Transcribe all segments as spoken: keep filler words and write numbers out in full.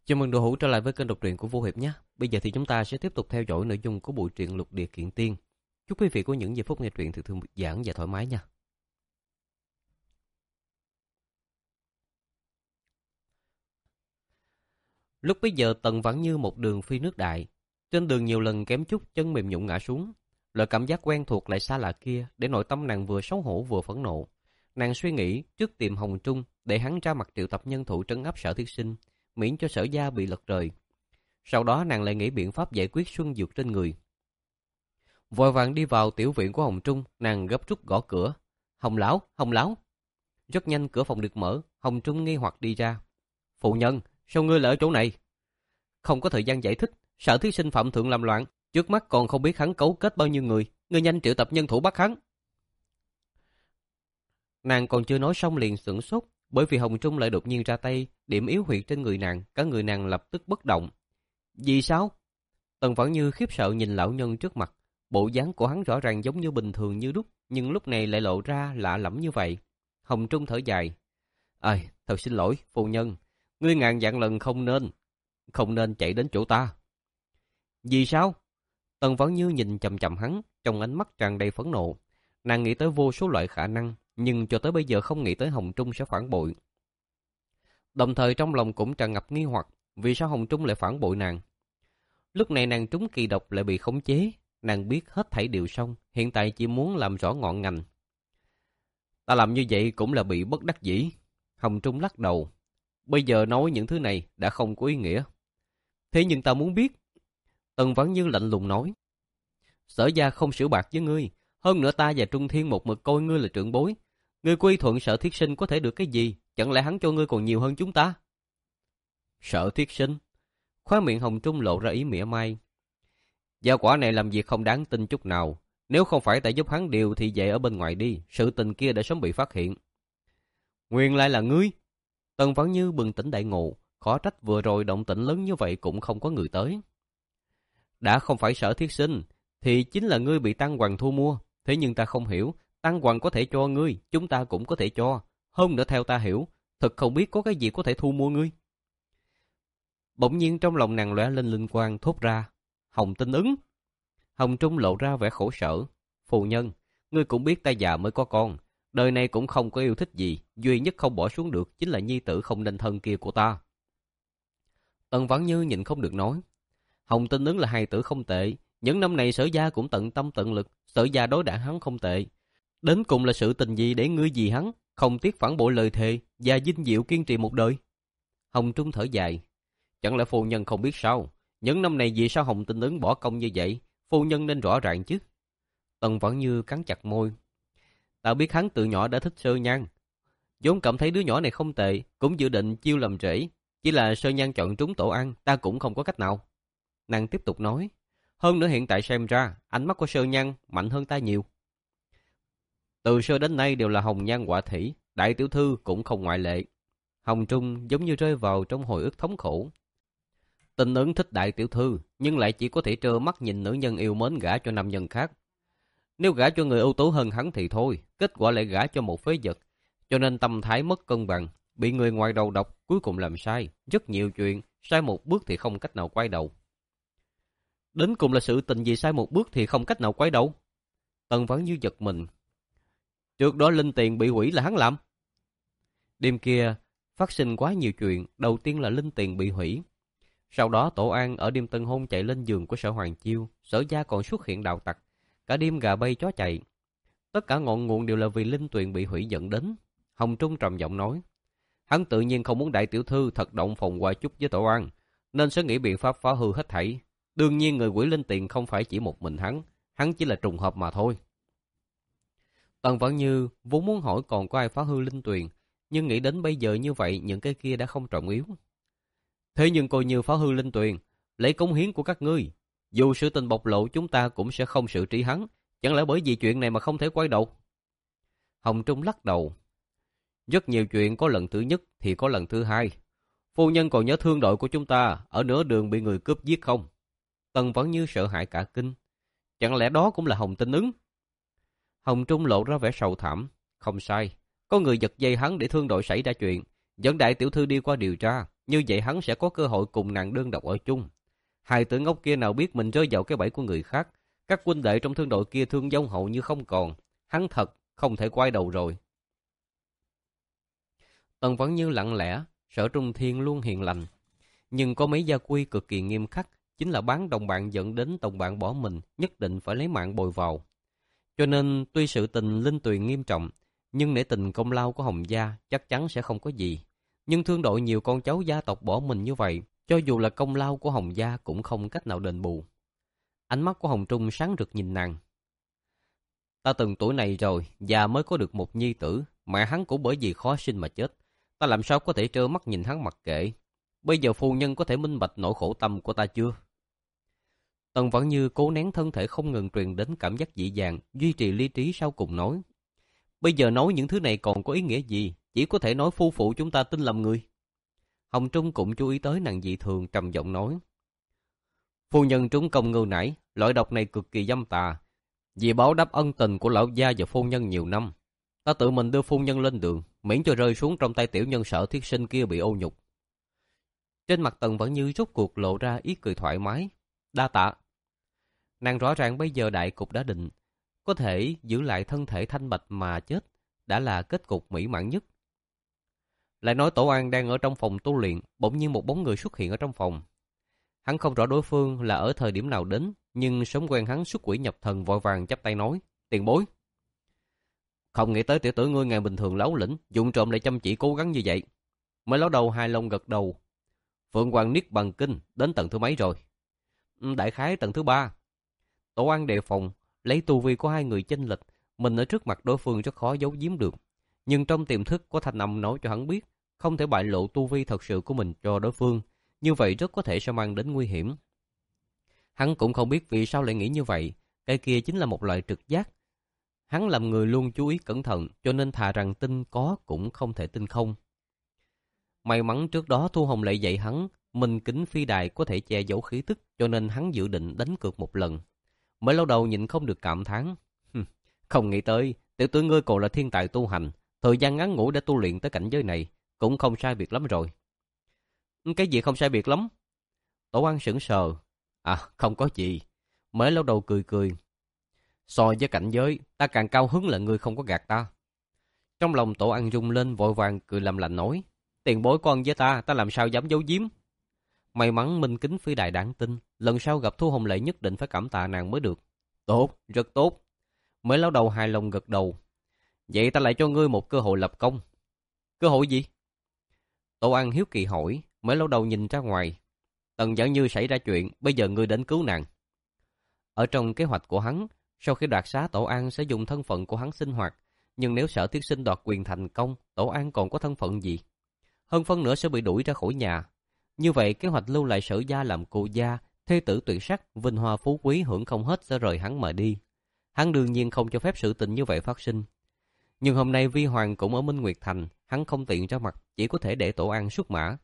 Chào mừng đồ hữu trở lại với kênh đọc truyện của Vô Hiệp nhé. Bây giờ thì chúng ta sẽ tiếp tục theo dõi nội dung của bộ truyện Lục Địa Kiện Tiên. Chúc quý vị có những giây phút nghe truyện thật thư giãn và thoải mái nha. Lúc bấy giờ Tần Vãn Như một đường phi nước đại. Trên đường nhiều lần kém chút chân mềm nhũn ngã xuống. Loại cảm giác quen thuộc lại xa lạ kia để nội tâm nàng vừa xấu hổ vừa phẫn nộ. Nàng suy nghĩ trước tìm Hồng Trung để hắn ra mặt triệu tập nhân thủ trấn áp Sở Thiết Sinh, miễn cho Sở gia bị lật trời. Sau đó nàng lại nghĩ biện pháp giải quyết xuân dược trên người. Vội vàng đi vào tiểu viện của Hồng Trung, nàng gấp rút gõ cửa. Hồng lão, Hồng lão. Rất nhanh cửa phòng được mở, Hồng Trung nghi hoặc đi ra. Phụ nhân, sao ngươi lại ở chỗ này? Không có thời gian giải thích, Sở Thiết Sinh phạm thượng làm loạn, trước mắt còn không biết hắn cấu kết bao nhiêu người, ngươi nhanh triệu tập nhân thủ bắt hắn. Nàng còn chưa nói xong liền sửng sốt, bởi vì Hồng Trung lại đột nhiên ra tay, điểm yếu huyệt trên người nàng, cả người nàng lập tức bất động. Vì sao? Tần Vãn Như khiếp sợ nhìn lão nhân trước mặt, bộ dáng của hắn rõ ràng giống như bình thường như đúc, nhưng lúc này lại lộ ra lạ lẫm như vậy. Hồng Trung thở dài. Ai, thật xin lỗi, phu nhân, ngươi ngàn vạn lần không nên, không nên chạy đến chỗ ta. Vì sao? Tần Vãn Như nhìn chằm chằm hắn, trong ánh mắt tràn đầy phẫn nộ. Nàng nghĩ tới vô số loại khả năng, nhưng cho tới bây giờ không nghĩ tới Hồng Trung sẽ phản bội. Đồng thời trong lòng cũng tràn ngập nghi hoặc, vì sao Hồng Trung lại phản bội nàng? Lúc này nàng trúng kỳ độc lại bị khống chế, nàng biết hết thảy đều xong, hiện tại chỉ muốn làm rõ ngọn ngành. Ta làm như vậy cũng là bị bất đắc dĩ. Hồng Trung lắc đầu. Bây giờ nói những thứ này đã không có ý nghĩa. Thế nhưng ta muốn biết. Tần Vãn Như lạnh lùng nói. Sở gia không xử bạc với ngươi, hơn nữa ta và Trung Thiên một mực coi ngươi là trưởng bối. Ngươi quy thuận Sở Thiết Sinh có thể được cái gì, chẳng lẽ hắn cho ngươi còn nhiều hơn chúng ta? Sở Thiết Sinh? Khóe miệng Hồng Trung lộ ra ý mỉa mai. Gia quả này làm việc không đáng tin chút nào. Nếu không phải ta giúp hắn điều thì về ở bên ngoài đi, sự tình kia đã sớm bị phát hiện. Nguyên lai là ngươi. Tần Vãn Như bừng tỉnh đại ngộ, khó trách vừa rồi động tĩnh lớn như vậy cũng không có người tới. Đã không phải Sở Thiết Sinh, thì chính là ngươi bị Tăng Hoàng thu mua. Thế nhưng ta không hiểu, Tăng Hoàng có thể cho ngươi, chúng ta cũng có thể cho. Hơn nữa theo ta hiểu, thật không biết có cái gì có thể thu mua ngươi. Bỗng nhiên trong lòng nàng lóe lên linh quang thốt ra. Hồng Tinh ứng. Hồng Trung lộ ra vẻ khổ sở. Phu nhân, ngươi cũng biết ta già mới có con. Đời này cũng không có yêu thích gì. Duy nhất không bỏ xuống được chính là nhi tử không nên thân kia của ta. Tần Vãn Như nhìn không được nói. Hồng Tinh ứng là hài tử không tệ. Những năm này Sở gia cũng tận tâm tận lực. Sở gia đối đãi hắn không tệ. Đến cùng là sự tình gì để ngươi vì hắn không tiếc phản bội lời thề và vinh diệu kiên trì một đời? Hồng Trung thở dài. Chẳng lẽ phu nhân không biết sao? Những năm này vì sao Hồng Tinh ứng bỏ công như vậy? Phu nhân nên rõ ràng chứ. Tần Vãn Như cắn chặt môi. Ta biết hắn từ nhỏ đã thích Sơ Nhan. vốn cảm thấy đứa nhỏ này không tệ, cũng dự định chiêu làm rể. Chỉ là Sơ Nhan chọn trúng tổ ăn, ta cũng không có cách nào. Nàng tiếp tục nói. Hơn nữa hiện tại xem ra, ánh mắt của Sơ Nhan mạnh hơn ta nhiều. Từ xưa đến nay đều là hồng nhan họa thủy, đại tiểu thư cũng không ngoại lệ. Hồng Trung giống như rơi vào trong hồi ức thống khổ. Tình ứng thích đại tiểu thư, nhưng lại chỉ có thể trơ mắt nhìn nữ nhân yêu mến gả cho nam nhân khác. Nếu gả cho người ưu tú hơn hắn thì thôi, kết quả lại gả cho một phế vật. Cho nên tâm thái mất cân bằng, bị người ngoài đầu độc, cuối cùng làm sai. Rất nhiều chuyện, sai một bước thì không cách nào quay đầu. Đến cùng là sự tình gì sai một bước thì không cách nào quay đầu? Tần Vãn Như giật mình. Trước đó linh tiền bị hủy là hắn làm. Đêm kia, phát sinh quá nhiều chuyện, đầu tiên là linh tiền bị hủy. Sau đó Tổ An ở đêm tân hôn chạy lên giường của Sở Hoàng Chiêu, Sở gia còn xuất hiện đạo tặc, cả đêm gà bay chó chạy. Tất cả ngọn nguồn đều là vì linh tuyền bị hủy dẫn đến. Hồng Trung trầm giọng nói, hắn tự nhiên không muốn đại tiểu thư thật động phòng qua chút với Tổ An, nên sẽ nghĩ biện pháp phá hư hết thảy. Đương nhiên người hủy linh tiền không phải chỉ một mình hắn, hắn chỉ là trùng hợp mà thôi. Tần Vãn Như vốn muốn hỏi còn có ai phá hư linh tuyền, nhưng nghĩ đến bây giờ như vậy những cái kia đã không trọng yếu. Thế nhưng coi như phá hư linh tuyền, lấy cống hiến của các ngươi, dù sự tình bộc lộ chúng ta cũng sẽ không xử trí hắn, chẳng lẽ bởi vì chuyện này mà không thể quay đầu? Hồng Trung lắc đầu. Rất nhiều chuyện có lần thứ nhất thì có lần thứ hai. Phu nhân còn nhớ thương đội của chúng ta ở nửa đường bị người cướp giết không? Tần Vãn Như sợ hãi cả kinh. Chẳng lẽ đó cũng là Hồng Tinh ứng? Hồng Trung lộ ra vẻ sầu thảm. Không sai, có người giật dây hắn để thương đội xảy ra chuyện, dẫn đại tiểu thư đi qua điều tra. như vậy hắn sẽ có cơ hội cùng nàng đơn độc ở chung. Hai tử ngốc kia nào biết mình rơi vào cái bẫy của người khác. Các huynh đệ trong thương đội kia thương vong hậu như không còn. Hắn thật không thể quay đầu rồi. Tần Vẫn Như lặng lẽ, Sở Trung Thiên luôn hiền lành. Nhưng có mấy gia quy cực kỳ nghiêm khắc, chính là bán đồng bạn dẫn đến đồng bạn bỏ mình, nhất định phải lấy mạng bồi vào. Cho nên tuy sự tình linh tuyền nghiêm trọng, nhưng nể tình công lao của Hồng gia chắc chắn sẽ không có gì. Nhưng thương đội nhiều con cháu gia tộc bỏ mình như vậy, cho dù là công lao của Hồng gia cũng không cách nào đền bù. Ánh mắt của Hồng Trung sáng rực nhìn nàng. Ta từng tuổi này rồi, già mới có được một nhi tử, mẹ hắn cũng bởi vì khó sinh mà chết. Ta làm sao có thể trơ mắt nhìn hắn mặc kệ. Bây giờ phu nhân có thể minh bạch nỗi khổ tâm của ta chưa? Tần Vẫn Như cố nén thân thể không ngừng truyền đến cảm giác dị dạng, duy trì lý trí sau cùng nói. Bây giờ nói những thứ này còn có ý nghĩa gì? Chỉ có thể nói phu phụ chúng ta tin lầm người. Hồng Trung cũng chú ý tới nàng dị thường, trầm giọng nói. Phu nhân trúng công ngưu nải, loại độc này cực kỳ dâm tà. Vì báo đáp ân tình của lão gia và phu nhân nhiều năm, ta tự mình đưa phu nhân lên đường, miễn cho rơi xuống trong tay tiểu nhân Sở Thiết Sinh kia bị ô nhục. Trên mặt Tần Vẫn Như rốt cuộc lộ ra ý cười thoải mái. Đa tạ. Nàng rõ ràng bây giờ đại cục đã định, có thể giữ lại thân thể thanh bạch mà chết đã là kết cục mỹ mãn nhất. Lại nói Tổ An đang ở trong phòng tu luyện, bỗng nhiên một bóng người xuất hiện ở trong phòng. Hắn không rõ đối phương là ở thời điểm nào đến, nhưng sớm quen hắn xuất quỷ nhập thần, vội vàng chắp tay nói. Tiền bối. Không nghĩ tới tiểu tử ngươi ngày bình thường láo lĩnh, dụng trộm lại chăm chỉ cố gắng như vậy. Mới lão đầu hài lòng gật đầu. Phượng Hoàng Niết Bàn Kinh đến tầng thứ mấy rồi? Đại khái tầng thứ ba. Tổ An đề phòng, lấy tu vi của hai người chênh lệch, mình ở trước mặt đối phương rất khó giấu giếm được. Nhưng trong tiềm thức có thanh âm nói cho hắn biết, không thể bại lộ tu vi thật sự của mình cho đối phương, như vậy rất có thể sẽ mang đến nguy hiểm. Hắn cũng không biết vì sao lại nghĩ như vậy, cái kia chính là một loại trực giác. Hắn làm người luôn chú ý cẩn thận, cho nên thà rằng tin có cũng không thể tin không. May mắn trước đó Thu Hồng lại dạy hắn, mình kính phi đài có thể che giấu khí tức, cho nên hắn dự định đánh cược một lần. Mới lâu đầu nhịn không được cảm thán. Không nghĩ tới, tiểu tử ngươi còn là thiên tài tu hành, thời gian ngắn ngủi đã tu luyện tới cảnh giới này, cũng không sai biệt lắm rồi. Cái gì không sai biệt lắm? Tổ An sững sờ. À, không có gì. Mới lâu đầu cười cười. So với cảnh giới, ta càng cao hứng là ngươi không có gạt ta. Trong lòng Tổ An rung lên, vội vàng cười làm lành nói. Tiền bối con với ta, ta làm sao dám giấu giếm. May mắn minh kính phi đài đáng tin, lần sau gặp Thu Hồng Lệ nhất định phải cảm tạ nàng mới được. Tốt, rất tốt. Mới lão đầu hài lòng gật đầu. Vậy ta lại cho ngươi một cơ hội lập công. Cơ hội gì? Tổ An hiếu kỳ hỏi. Mới lão đầu nhìn ra ngoài. Tần Vẫn Như xảy ra chuyện, bây giờ ngươi đến cứu nàng. Ở trong kế hoạch của hắn, sau khi đoạt xá Tổ An sẽ dùng thân phận của hắn sinh hoạt. Nhưng nếu Sở Thiết Sinh đoạt quyền thành công, Tổ An còn có thân phận gì? Hơn phân nữa sẽ bị đuổi ra khỏi nhà. Như vậy kế hoạch lưu lại Sở gia làm cô gia, thê tử tuyệt sắc, vinh hoa phú quý hưởng không hết sẽ rời hắn mà đi. Hắn đương nhiên không cho phép sự tình như vậy phát sinh. Nhưng hôm nay Vi Hoàng cũng ở Minh Nguyệt Thành, hắn không tiện ra mặt, chỉ có thể để Tổ An xuất mã.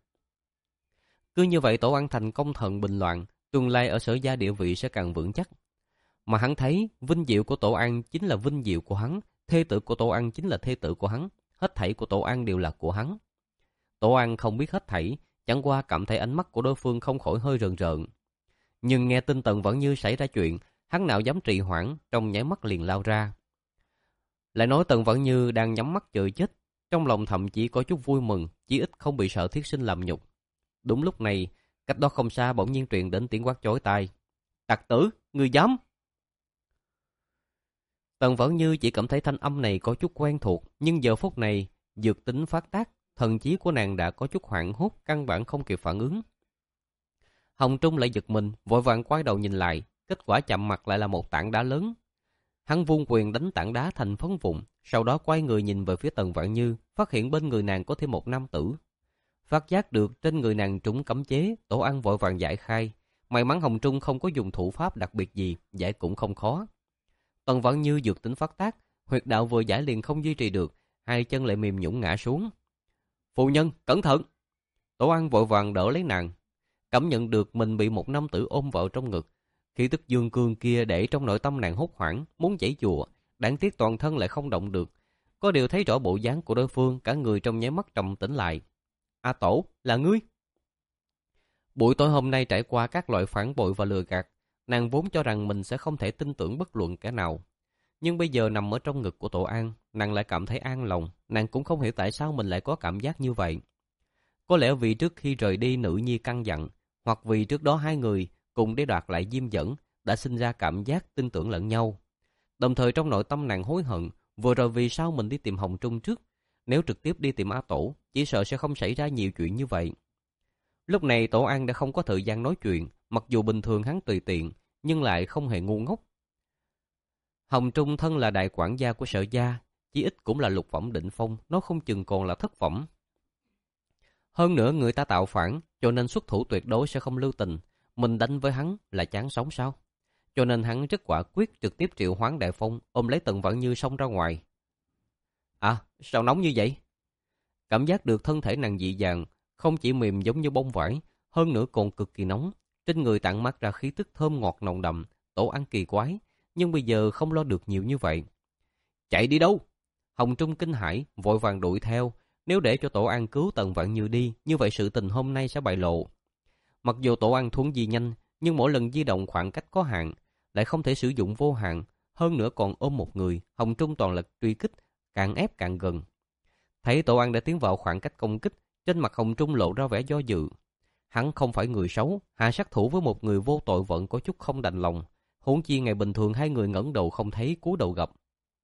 Cứ như vậy Tổ An thành công thần bình loạn, tương lai ở Sở gia địa vị sẽ càng vững chắc. Mà hắn thấy, vinh diệu của Tổ An chính là vinh diệu của hắn, thê tử của Tổ An chính là thê tử của hắn, hết thảy của Tổ An đều là của hắn. Tổ An không biết hết thảy, chẳng qua cảm thấy ánh mắt của đối phương không khỏi hơi rờn rợn. Nhưng nghe tin Tần Vẫn Như xảy ra chuyện, hắn nào dám trì hoãn, trong nháy mắt liền lao ra. Lại nói Tần Vẫn Như đang nhắm mắt chờ chết, trong lòng thậm chí có chút vui mừng, chí ít không bị Sở Thiết Sinh làm nhục. Đúng lúc này, cách đó không xa bỗng nhiên truyền đến tiếng quát chói tai. Tặc tử, ngươi dám! Tần Vẫn Như chỉ cảm thấy thanh âm này có chút quen thuộc, nhưng giờ phút này, dược tính phát tác, thần trí của nàng đã có chút hoảng hốt, căn bản không kịp phản ứng. Hồng Trung lại giật mình, vội vàng quay đầu nhìn lại, kết quả chạm mặt lại là một tảng đá lớn. Hắn vung quyền đánh tảng đá thành phấn vụn, sau đó quay người nhìn về phía Tần Vạn Như, phát hiện bên người nàng có thêm một nam tử. Phát giác được trên người nàng trúng cấm chế, Tổ An vội vàng giải khai. May mắn Hồng Trung không có dùng thủ pháp đặc biệt gì, giải cũng không khó. Tần Vạn Như dược tính phát tác, huyệt đạo vừa giải liền không duy trì được, hai chân lại mềm nhũn ngã xuống. Phu nhân, cẩn thận! Tổ An vội vàng đỡ lấy nàng. Cảm nhận được mình bị một nam tử ôm vào trong ngực. Khí tức dương cương kia để trong nội tâm nàng hốt hoảng, muốn giãy giụa, đáng tiếc toàn thân lại không động được. Có điều thấy rõ bộ dáng của đối phương, cả người trong nháy mắt trầm tĩnh lại. A Tổ, là ngươi! Buổi tối hôm nay trải qua các loại phản bội và lừa gạt, nàng vốn cho rằng mình sẽ không thể tin tưởng bất luận kẻ nào. Nhưng bây giờ nằm ở trong ngực của Tổ An, nàng lại cảm thấy an lòng, nàng cũng không hiểu tại sao mình lại có cảm giác như vậy. Có lẽ vì trước khi rời đi Nữ Nhi căn dặn, hoặc vì trước đó hai người cùng để đoạt lại Diêm Dẫn đã sinh ra cảm giác tin tưởng lẫn nhau. Đồng thời trong nội tâm nàng hối hận, vừa rồi vì sao mình đi tìm Hồng Trung trước, nếu trực tiếp đi tìm A Tổ, chỉ sợ sẽ không xảy ra nhiều chuyện như vậy. Lúc này Tổ An đã không có thời gian nói chuyện, mặc dù bình thường hắn tùy tiện, nhưng lại không hề ngu ngốc. Hồng Trung thân là đại quản gia của Sở gia, chí ít cũng là lục phẩm đỉnh phong, nó không chừng còn là thất phẩm. Hơn nữa người ta tạo phản, cho nên xuất thủ tuyệt đối sẽ không lưu tình. Mình đánh với hắn là chán sống sao? Cho nên hắn rất quả quyết trực tiếp triệu hoán Đại Phong, ôm lấy Tần Vãn Như xông ra ngoài. À, sao nóng như vậy? Cảm giác được thân thể nàng dị dạng, không chỉ mềm giống như bông vải, hơn nữa còn cực kỳ nóng. Trên người tản mát ra khí tức thơm ngọt nồng đậm, Tổ An kỳ quái, nhưng bây giờ không lo được nhiều như vậy. Chạy đi đâu? Hồng Trung kinh hãi, vội vàng đuổi theo. Nếu để cho Tổ An cứu Tần Vãn Như đi, như vậy sự tình hôm nay sẽ bại lộ. Mặc dù Tổ An thuấn di nhanh, nhưng mỗi lần di động khoảng cách có hạn, lại không thể sử dụng vô hạn, hơn nữa còn ôm một người, Hồng Trung toàn lực truy kích, càng ép càng gần. Thấy Tổ An đã tiến vào khoảng cách công kích, trên mặt Hồng Trung lộ ra vẻ do dự. Hắn không phải người xấu, hạ sát thủ với một người vô tội vẫn có chút không đành lòng, huống chi ngày bình thường hai người ngẩng đầu không thấy cúi đầu gặp.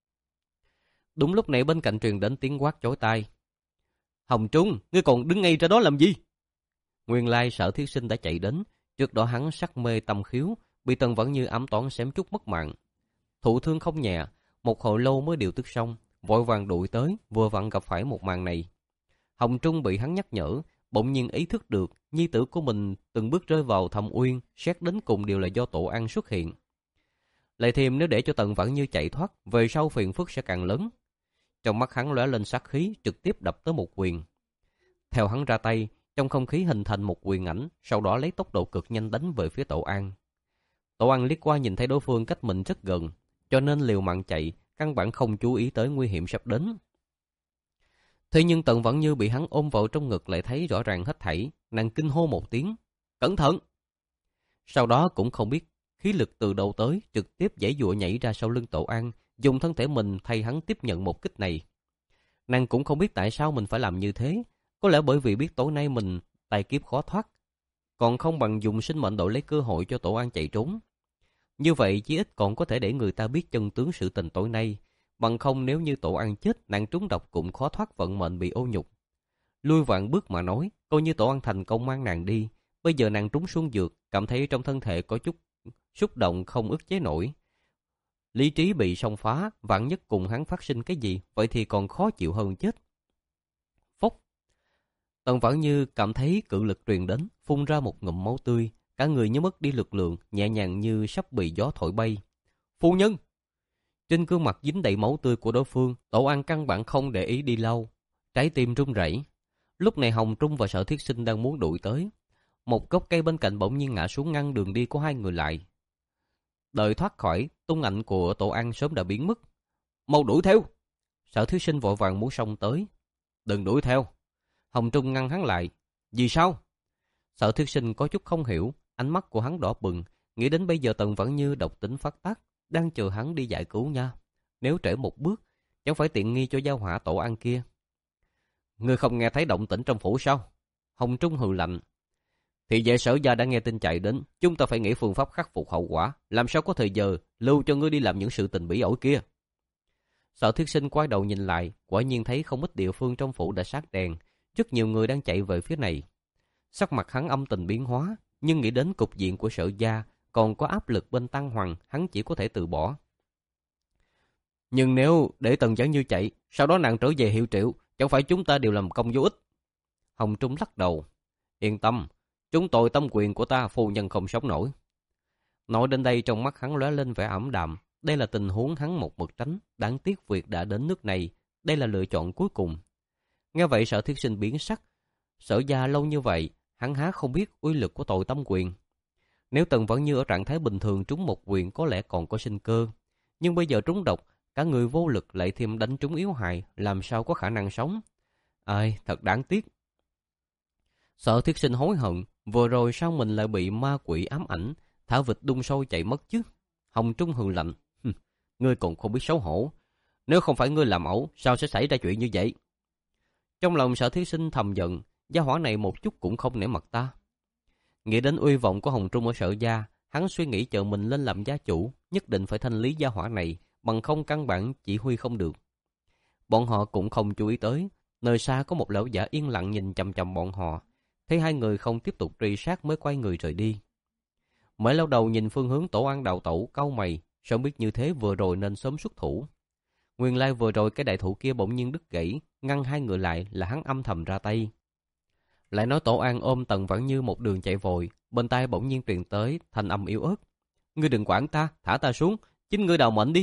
Đúng lúc này bên cạnh truyền đến tiếng quát chói tai. Hồng Trung, ngươi còn đứng ngay ra đó làm gì? Nguyên lai Sở Thiết Sinh đã chạy đến, trước đó hắn sắc mê tâm khiếu, bị Tần Vãn Như ám toán xém chút mất mạng. Thụ thương không nhẹ, một hồi lâu mới điều tức xong, vội vàng đuổi tới, vừa vặn gặp phải một màn này. Hồng Trung bị hắn nhắc nhở, bỗng nhiên ý thức được nhi tử của mình từng bước rơi vào thâm uyên, xét đến cùng đều là do Tổ An xuất hiện. Lại thêm nếu để cho Tần Vãn Như chạy thoát, về sau phiền phức sẽ càng lớn. Trong mắt hắn lóe lên sát khí, trực tiếp đập tới một quyền. Theo hắn ra tay, trong không khí hình thành một quyền ảnh, sau đó lấy tốc độ cực nhanh đánh về phía Tổ An. Tổ An liếc qua nhìn thấy đối phương cách mình rất gần, cho nên liều mạng chạy, căn bản không chú ý tới nguy hiểm sắp đến. Thế nhưng Tần Vãn Như bị hắn ôm vào trong ngực lại thấy rõ ràng hết thảy, nàng kinh hô một tiếng, cẩn thận! Sau đó cũng không biết khí lực từ đâu tới, trực tiếp giãy giụa nhảy ra sau lưng Tổ An, dùng thân thể mình thay hắn tiếp nhận một kích này. Nàng cũng không biết tại sao mình phải làm như thế, có lẽ bởi vì biết tối nay mình tài kiếp khó thoát, còn không bằng dùng sinh mệnh đổi lấy cơ hội cho Tổ An chạy trốn. Như vậy chí ít còn có thể để người ta biết chân tướng sự tình tối nay, bằng không nếu như Tổ An chết, nàng trúng độc cũng khó thoát vận mệnh bị ô nhục. Lui vạn bước mà nói, coi như Tổ An thành công mang nàng đi, bây giờ nàng trúng xuân dược, cảm thấy trong thân thể có chút xúc động không ức chế nổi. Lý trí bị xông phá, vạn nhất cùng hắn phát sinh cái gì, vậy thì còn khó chịu hơn chết. Phốc! Tần Vãn Như cảm thấy cự lực truyền đến, phun ra một ngụm máu tươi, cả người như mất đi lực lượng, nhẹ nhàng như sắp bị gió thổi bay. Phu nhân! Trên gương mặt dính đầy máu tươi của đối phương, Tổ An căn bản không để ý đi lâu, trái tim run rẩy. Lúc này Hồng Trung và Sở Thiết Sinh đang muốn đuổi tới, một gốc cây bên cạnh bỗng nhiên ngã xuống ngăn đường đi của hai người lại. Đợi thoát khỏi, tung ảnh của Tổ An sớm đã biến mất. Mau đuổi theo! Sở Thiết Sinh vội vàng muốn xông tới. Đừng đuổi theo! Hồng Trung ngăn hắn lại. Vì sao? Sở Thiết Sinh có chút không hiểu, ánh mắt của hắn đỏ bừng, nghĩ đến bây giờ Tần Vãn Như độc tính phát tác, đang chờ hắn đi giải cứu nha. Nếu trễ một bước, chẳng phải tiện nghi cho giao hỏa Tổ An kia. Ngươi không nghe thấy động tĩnh trong phủ sao? Hồng Trung hừ lạnh. Thì vệ Sở gia đã nghe tin chạy đến, chúng ta phải nghĩ phương pháp khắc phục hậu quả, làm sao có thời giờ lưu cho ngươi đi làm những sự tình bỉ ổi kia. Sở Thiết Sinh quay đầu nhìn lại, quả nhiên thấy không ít địa phương trong phủ đã sát đèn, rất nhiều người đang chạy về phía này. Sắc mặt hắn âm tình biến hóa, nhưng nghĩ đến cục diện của Sở gia, còn có áp lực bên Tăng Hoàng, hắn chỉ có thể từ bỏ. Nhưng nếu để Tần Vãn Như chạy, sau đó nàng trở về hiệu triệu, chẳng phải chúng ta đều làm công vô ích. Hồng Trung lắc đầu. Yên tâm, chúng tôi tâm quyền của ta phu nhân không sống nổi. Nói đến đây trong mắt hắn lóe lên vẻ ảm đạm. Đây là tình huống hắn một mực tránh, đáng tiếc việc đã đến nước này, đây là lựa chọn cuối cùng. Nghe vậy Sở Thiết Sinh biến sắc. Sở gia lâu như vậy, hắn há không biết uy lực của tội tâm quyền. Nếu Tần Vãn Như ở trạng thái bình thường trúng một quyền có lẽ còn có sinh cơ, nhưng bây giờ trúng độc, cả người vô lực lại thêm đánh trúng yếu hại, làm sao có khả năng sống. Ai, thật đáng tiếc. Sở Thiết Sinh hối hận, Vừa rồi sao mình lại bị ma quỷ ám ảnh, thả vịt đung sôi chạy mất chứ? Hồng Trung hừ lạnh. Ngươi còn không biết xấu hổ. Nếu không phải ngươi làm ẩu, sao sẽ xảy ra chuyện như vậy? Trong lòng Sở Thí Sinh thầm giận, gia hỏa này một chút cũng không nể mặt ta. Nghĩ đến uy vọng của Hồng Trung ở Sở gia, hắn suy nghĩ chờ mình lên làm gia chủ, nhất định phải thanh lý gia hỏa này, bằng không căn bản chỉ huy không được. Bọn họ cũng không chú ý tới, nơi xa có một lão giả yên lặng nhìn chằm chằm bọn họ, thấy hai người không tiếp tục truy sát mới quay người rời đi. Mới lâu đầu nhìn phương hướng Tổ An đào tẩu cau mày, sớm biết như thế vừa rồi nên sớm xuất thủ. Nguyên lai vừa rồi cái đại thụ kia bỗng nhiên đứt gãy, ngăn hai người lại là hắn âm thầm ra tay. Lại nói Tổ An ôm Tần Vãn Như một đường chạy vội, bên tai bỗng nhiên truyền tới thanh âm yếu ớt. Ngươi đừng quản ta, thả ta xuống, chính ngươi đào mệnh đi.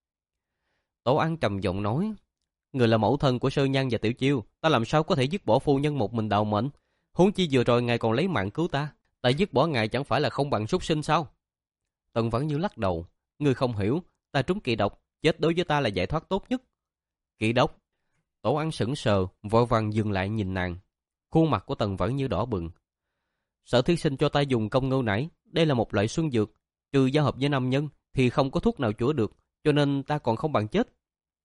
Tổ An trầm giọng nói, người là mẫu thân của Sơ Nhan và Tiểu Chiêu, ta làm sao có thể dứt bỏ phu nhân một mình đào mệnh? Huống chi vừa rồi ngài còn lấy mạng cứu ta, ta dứt bỏ ngài chẳng phải là không bằng súc sinh sao? Tần Vãn Như lắc đầu, ngươi không hiểu, ta trúng kỵ độc, chết đối với ta là giải thoát tốt nhất. Kỵ độc? Tổ An sững sờ, vội vàng dừng lại nhìn nàng. Khuôn mặt của Tần Vãn Như đỏ bừng. Sở Thí Sinh cho ta dùng công ngưu nải, đây là một loại xuân dược, trừ giao hợp với nam nhân thì không có thuốc nào chữa được, cho nên ta còn không bằng chết.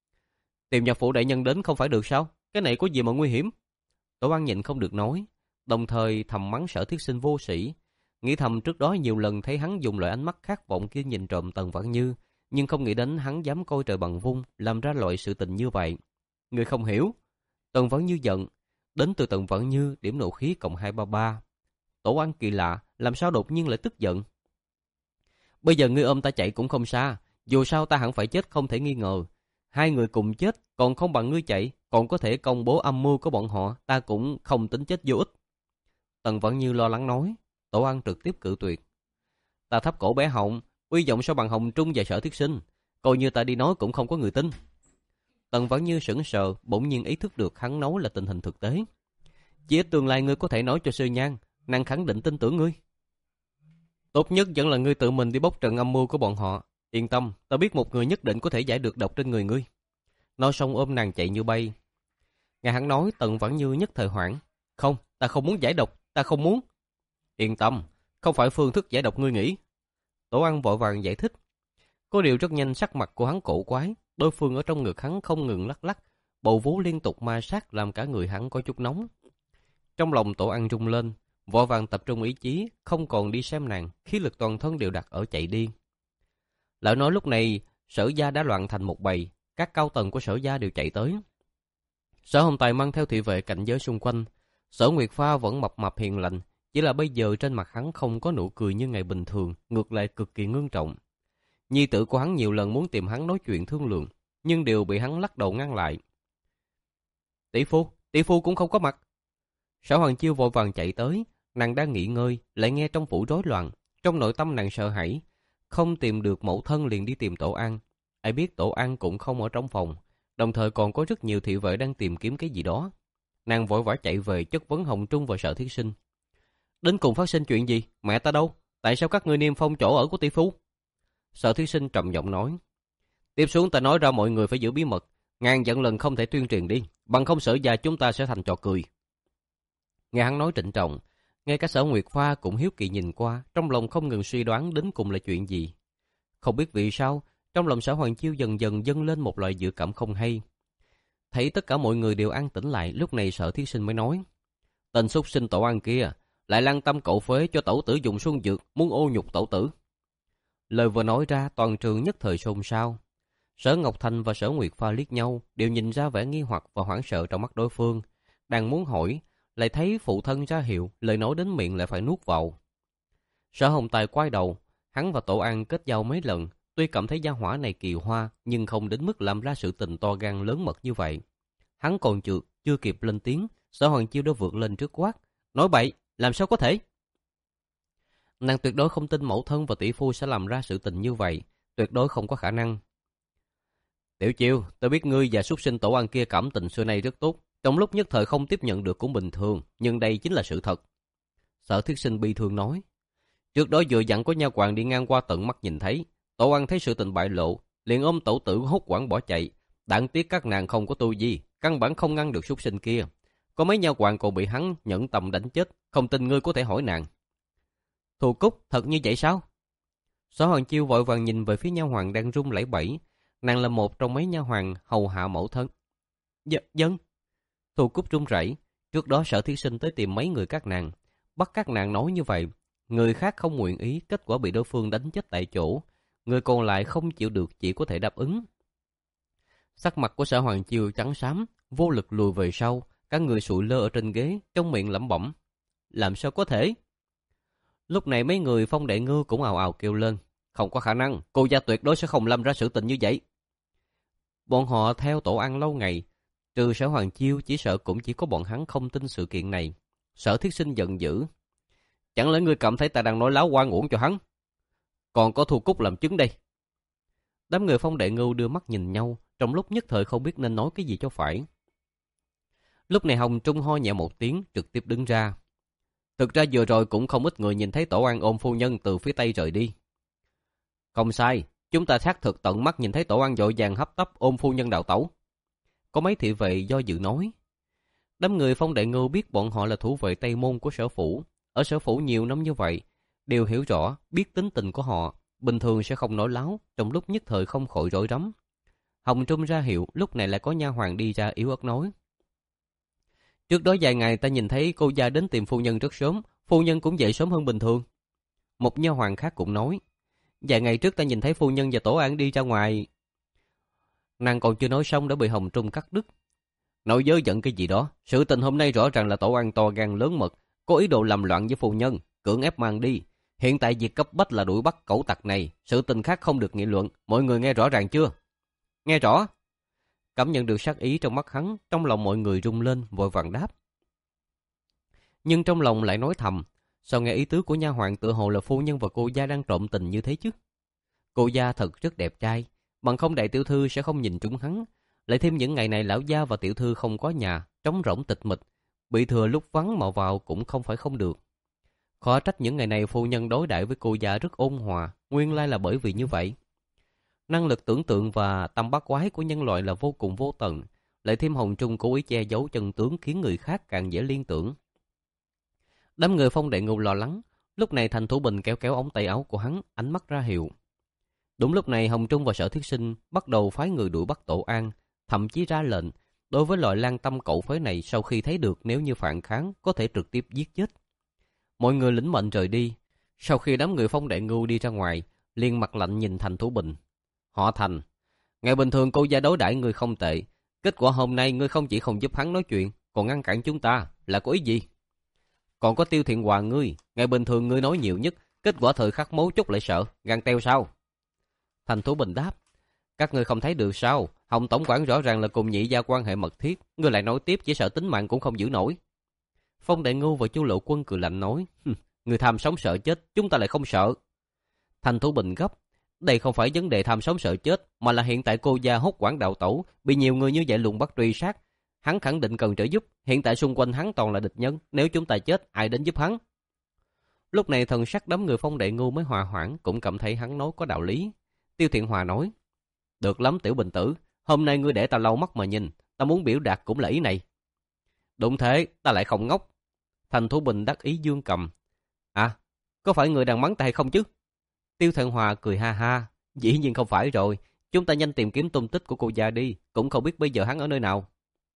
Tìm nhạc phụ đại nhân đến không phải được sao? Cái này có gì mà nguy hiểm? Tổ An nhịn không được nói, đồng thời thầm mắng Sở Thí Sinh vô sĩ, nghĩ thầm trước đó nhiều lần thấy hắn dùng loại ánh mắt khát vọng kia nhìn trộm Tần Vãn Như, nhưng không nghĩ đến hắn dám coi trời bằng vung, làm ra loại sự tình như vậy. Người không hiểu. Tần Vãn Như giận, đến từ Tần Vãn Như điểm nộ khí cộng hai ba ba. Tổ An kỳ lạ, làm sao đột nhiên lại tức giận? Bây giờ ngươi ôm ta chạy cũng không xa, dù sao ta hẳn phải chết không thể nghi ngờ. Hai người cùng chết, còn không bằng ngươi chạy, còn có thể công bố âm mưu của bọn họ, ta cũng không tính chết vô ích. Tần Vãn Như lo lắng nói. Tổ An trực tiếp cự tuyệt. Ta thấp cổ bé Hồng, uy vọng sao bằng Hồng Trung và Sở Thiết Sinh, coi như ta đi nói cũng không có người tin. Tần Vãn Như sững sờ, bỗng nhiên ý thức được hắn nói là tình hình thực tế. Chỉ ít tương lai ngươi có thể nói cho Sơ Nhan, nàng khẳng định tin tưởng ngươi. Tốt nhất vẫn là ngươi tự mình đi bóc trận âm mưu của bọn họ. Yên tâm, ta biết một người nhất định có thể giải được độc trên người ngươi. Nói xong ôm nàng chạy như bay. Nghe hắn nói, Tần Vãn Như nhất thời hoảng. Không, ta không muốn giải độc, ta không muốn. Yên tâm, không phải phương thức giải độc ngươi nghĩ. Tổ An vội vàng giải thích. Có điều rất nhanh sắc mặt của hắn cổ quái, đối phương ở trong ngực hắn không ngừng lắc lắc, bầu vú liên tục ma sát làm cả người hắn có chút nóng. Trong lòng Tổ An rung lên, vội vàng tập trung ý chí, không còn đi xem nàng, khí lực toàn thân đều đặt ở chạy đi. Lại nói lúc này, Sở gia đã loạn thành một bầy, các cao tầng của Sở gia đều chạy tới. Sở Hồng Tài mang theo thị vệ cảnh giới xung quanh, Sở Nguyệt Pha vẫn mập mập hiền lành, chỉ là bây giờ trên mặt hắn không có nụ cười như ngày bình thường, ngược lại cực kỳ ngưng trọng. Nhi tử của hắn nhiều lần muốn tìm hắn nói chuyện thương lượng, nhưng đều bị hắn lắc đầu ngăn lại. Tỷ phu, tỷ phu cũng không có mặt. Sở Hoàng Chiêu vội vàng chạy tới, nàng đang nghỉ ngơi, lại nghe trong phủ rối loạn, trong nội tâm nàng sợ hãi, không tìm được mẫu thân liền đi tìm Tổ An. Ai biết Tổ An cũng không ở trong phòng, đồng thời còn có rất nhiều thị vệ đang tìm kiếm cái gì đó. Nàng vội vã chạy về chất vấn Hồng Trung và Sở Thiết Sinh. Đến cùng phát sinh chuyện gì? Mẹ ta đâu? Tại sao các ngươi niêm phong chỗ ở của tỷ phu? Sở Thiết Sinh trầm giọng nói. Tiếp xuống ta nói ra mọi người phải giữ bí mật, ngàn vạn lần không thể tuyên truyền đi, bằng không Sở gia chúng ta sẽ thành trò cười. Nghe hắn nói trịnh trọng, ngay cả Sở Nguyệt Pha cũng hiếu kỳ nhìn qua, trong lòng không ngừng suy đoán đến cùng là chuyện gì. Không biết vì sao, trong lòng Sở Hoàng Chiêu dần dần dâng lên một loại dự cảm không hay. Thấy tất cả mọi người đều an tĩnh lại, lúc này Sở Thiết Sinh mới nói. Tên súc sinh Tổ An kia, lại lăng tâm cậu phế cho tẩu tử dùng xuân dược, muốn ô nhục tẩu tử. Lời vừa nói ra, toàn trường nhất thời xôn xao. Sở Ngọc Thành và Sở Nguyệt Pha liếc nhau, đều nhìn ra vẻ nghi hoặc và hoảng sợ trong mắt đối phương. Đang muốn hỏi, lại thấy phụ thân ra hiệu, lời nói đến miệng lại phải nuốt vào. Sở Hồng Tài quay đầu, hắn và Tổ An kết giao mấy lần, tuy cảm thấy gia hỏa này kỳ hoa, nhưng không đến mức làm ra sự tình to gan lớn mật như vậy. Hắn còn chưa, chưa kịp lên tiếng, Sở Hoàng Chiêu đã vượt lên trước quát. Nói bậy, làm sao có thể? Nàng tuyệt đối không tin mẫu thân và tỷ phu sẽ làm ra sự tình như vậy, tuyệt đối không có khả năng. Tiểu Chiêu, tôi biết ngươi và súc sinh Tổ An kia cảm tình xưa nay rất tốt, trong lúc nhất thời không tiếp nhận được cũng bình thường, nhưng đây chính là sự thật. Sở Thiết Sinh bi thương nói. Trước đó vừa dặn có nha hoàn đi ngang qua tận mắt nhìn thấy, Tổ An thấy sự tình bại lộ, liền ôm tẩu tử hốt quảng bỏ chạy. Đáng tiếc các nàng không có tu vi, căn bản không ngăn được súc sinh kia. Có mấy nha hoàn còn bị hắn nhẫn tâm đánh chết, không tin ngươi có thể hỏi nàng. Thu Cúc, thật như vậy sao? Sở Hoàng Chiêu vội vàng nhìn về phía nha hoàn đang run lẩy bẩy. Nàng là một trong mấy nha hoàn hầu hạ mẫu thân. Dạ, dân. Thu Cúc run rẩy. Trước đó Sở Thí Sinh tới tìm mấy người các nàng, bắt các nàng nói như vậy. Người khác không nguyện ý, kết quả bị đối phương đánh chết tại chỗ. Người còn lại không chịu được, chỉ có thể đáp ứng. Sắc mặt của Sở Hoàng Chiêu trắng xám, vô lực lùi về sau. Các người sụi lơ ở trên ghế, trong miệng lẩm bẩm. Làm sao có thể? Lúc này mấy người Phong Đại Ngư cũng ào ào kêu lên. Không có khả năng, cô gia tuyệt đối sẽ không lâm ra sự tình như vậy. Bọn họ theo Tổ An lâu ngày, trừ Sở Hoàng Chiêu chỉ sợ cũng chỉ có bọn hắn không tin sự kiện này. Sở Thiết Sinh giận dữ. Chẳng lẽ ngươi cảm thấy ta đang nói láo oan uổng cho hắn? Còn có Thu Cúc làm chứng đây. Đám người Phong Đại Ngưu đưa mắt nhìn nhau, trong lúc nhất thời không biết nên nói cái gì cho phải. Lúc này Hồng Trung ho nhẹ một tiếng, trực tiếp đứng ra. Thực ra vừa rồi cũng không ít người nhìn thấy Tổ An ôm phu nhân từ phía tây rời đi. Không sai, chúng ta xác thực tận mắt nhìn thấy Tổ An vội vàng hấp tấp ôm phu nhân đào tẩu. Có mấy thị vệ do dự nói. Đám người Phong Đại Ngưu biết bọn họ là thủ vệ Tây Môn của Sở Phủ. Ở Sở Phủ nhiều năm như vậy, đều hiểu rõ, biết tính tình của họ, bình thường sẽ không nói láo, trong lúc nhất thời không khỏi rối rắm. Hồng Trung ra hiệu, lúc này lại có nha hoàn đi ra yếu ớt nói. Trước đó vài ngày ta nhìn thấy cô gia đến tìm phu nhân rất sớm, phu nhân cũng dậy sớm hơn bình thường. Một nha hoàn khác cũng nói. Vài ngày trước ta nhìn thấy phu nhân và Tổ An đi ra ngoài. Nàng còn chưa nói xong đã bị Hồng Trung cắt đứt. Nội giới giận cái gì đó, sự tình hôm nay rõ ràng là Tổ An to gan lớn mật, có ý đồ làm loạn với phu nhân, cưỡng ép mang đi. Hiện tại việc cấp bách là đuổi bắt cẩu tặc này, sự tình khác không được nghị luận, mọi người nghe rõ ràng chưa? Nghe rõ. Cảm nhận được sát ý trong mắt hắn, trong lòng mọi người rung lên, vội vàng đáp. Nhưng trong lòng lại nói thầm, sao nghe ý tứ của nha hoàn tự hồ là phu nhân và cô gia đang trộm tình như thế chứ? Cô gia thật rất đẹp trai, bằng không đại tiểu thư sẽ không nhìn trúng hắn. Lại thêm những ngày này lão gia và tiểu thư không có nhà, trống rỗng tịch mịch, bị thừa lúc vắng mà vào cũng không phải không được. Khó trách những ngày này phu nhân đối đãi với cô gia rất ôn hòa, nguyên lai là bởi vì như vậy. Năng lực tưởng tượng và tâm bát quái của nhân loại là vô cùng vô tận, lại thêm Hồng Trung cố ý che giấu chân tướng khiến người khác càng dễ liên tưởng. Đám người Phong Đại Ngưu lo lắng, lúc này Thành Thủ Bình kéo kéo ống tay áo của hắn, ánh mắt ra hiệu. Đúng lúc này Hồng Trung và Sở Thiết Sinh bắt đầu phái người đuổi bắt Tổ An, thậm chí ra lệnh đối với loại lang tâm cẩu phế này, sau khi thấy được nếu như phản kháng có thể trực tiếp giết chết. Mọi người lĩnh mệnh rời đi. Sau khi đám người Phong Đại Ngưu đi ra ngoài, liền mặt lạnh nhìn Thành Thủ Bình. Họ Thành, ngày bình thường cô gia đối đãi ngươi không tệ, kết quả hôm nay ngươi không chỉ không giúp hắn nói chuyện, còn ngăn cản chúng ta, là có ý gì? Còn có Tiêu Thiện Hòa ngươi, ngày bình thường ngươi nói nhiều nhất, kết quả thời khắc mấu chốt lại sợ, gan teo sao? Thành Thủ Bình đáp, các ngươi không thấy được sao? Hồng tổng quản rõ ràng là cùng nhị gia quan hệ mật thiết, ngươi lại nói tiếp chỉ sợ tính mạng cũng không giữ nổi. Phong Đại Ngưu và Chu Lộ Quân cười lạnh nói, người tham sống sợ chết, chúng ta lại không sợ. Thành Thủ Bình gấp, đây không phải vấn đề tham sống sợ chết, mà là hiện tại cô gia hốt quản đạo tẩu, bị nhiều người như vậy lùng bắt truy sát. Hắn khẳng định cần trợ giúp, hiện tại xung quanh hắn toàn là địch nhân, nếu chúng ta chết, ai đến giúp hắn? Lúc này thần sắc đám người Phong Đại Ngưu mới hòa hoãn, cũng cảm thấy hắn nói có đạo lý. Tiêu Thiện Hòa nói, được lắm Tiểu Bình tử, hôm nay ngươi để ta lau mắt mà nhìn, ta muốn biểu đạt cũng là ý này. Đúng thế, ta lại không ngốc. Thành Thủ Bình đắc ý dương cầm. À, có phải người đang mắng ta hay không chứ? Tiêu Thiện Hòa cười ha ha, dĩ nhiên không phải rồi, chúng ta nhanh tìm kiếm tung tích của cô gia đi, cũng không biết bây giờ hắn ở nơi nào.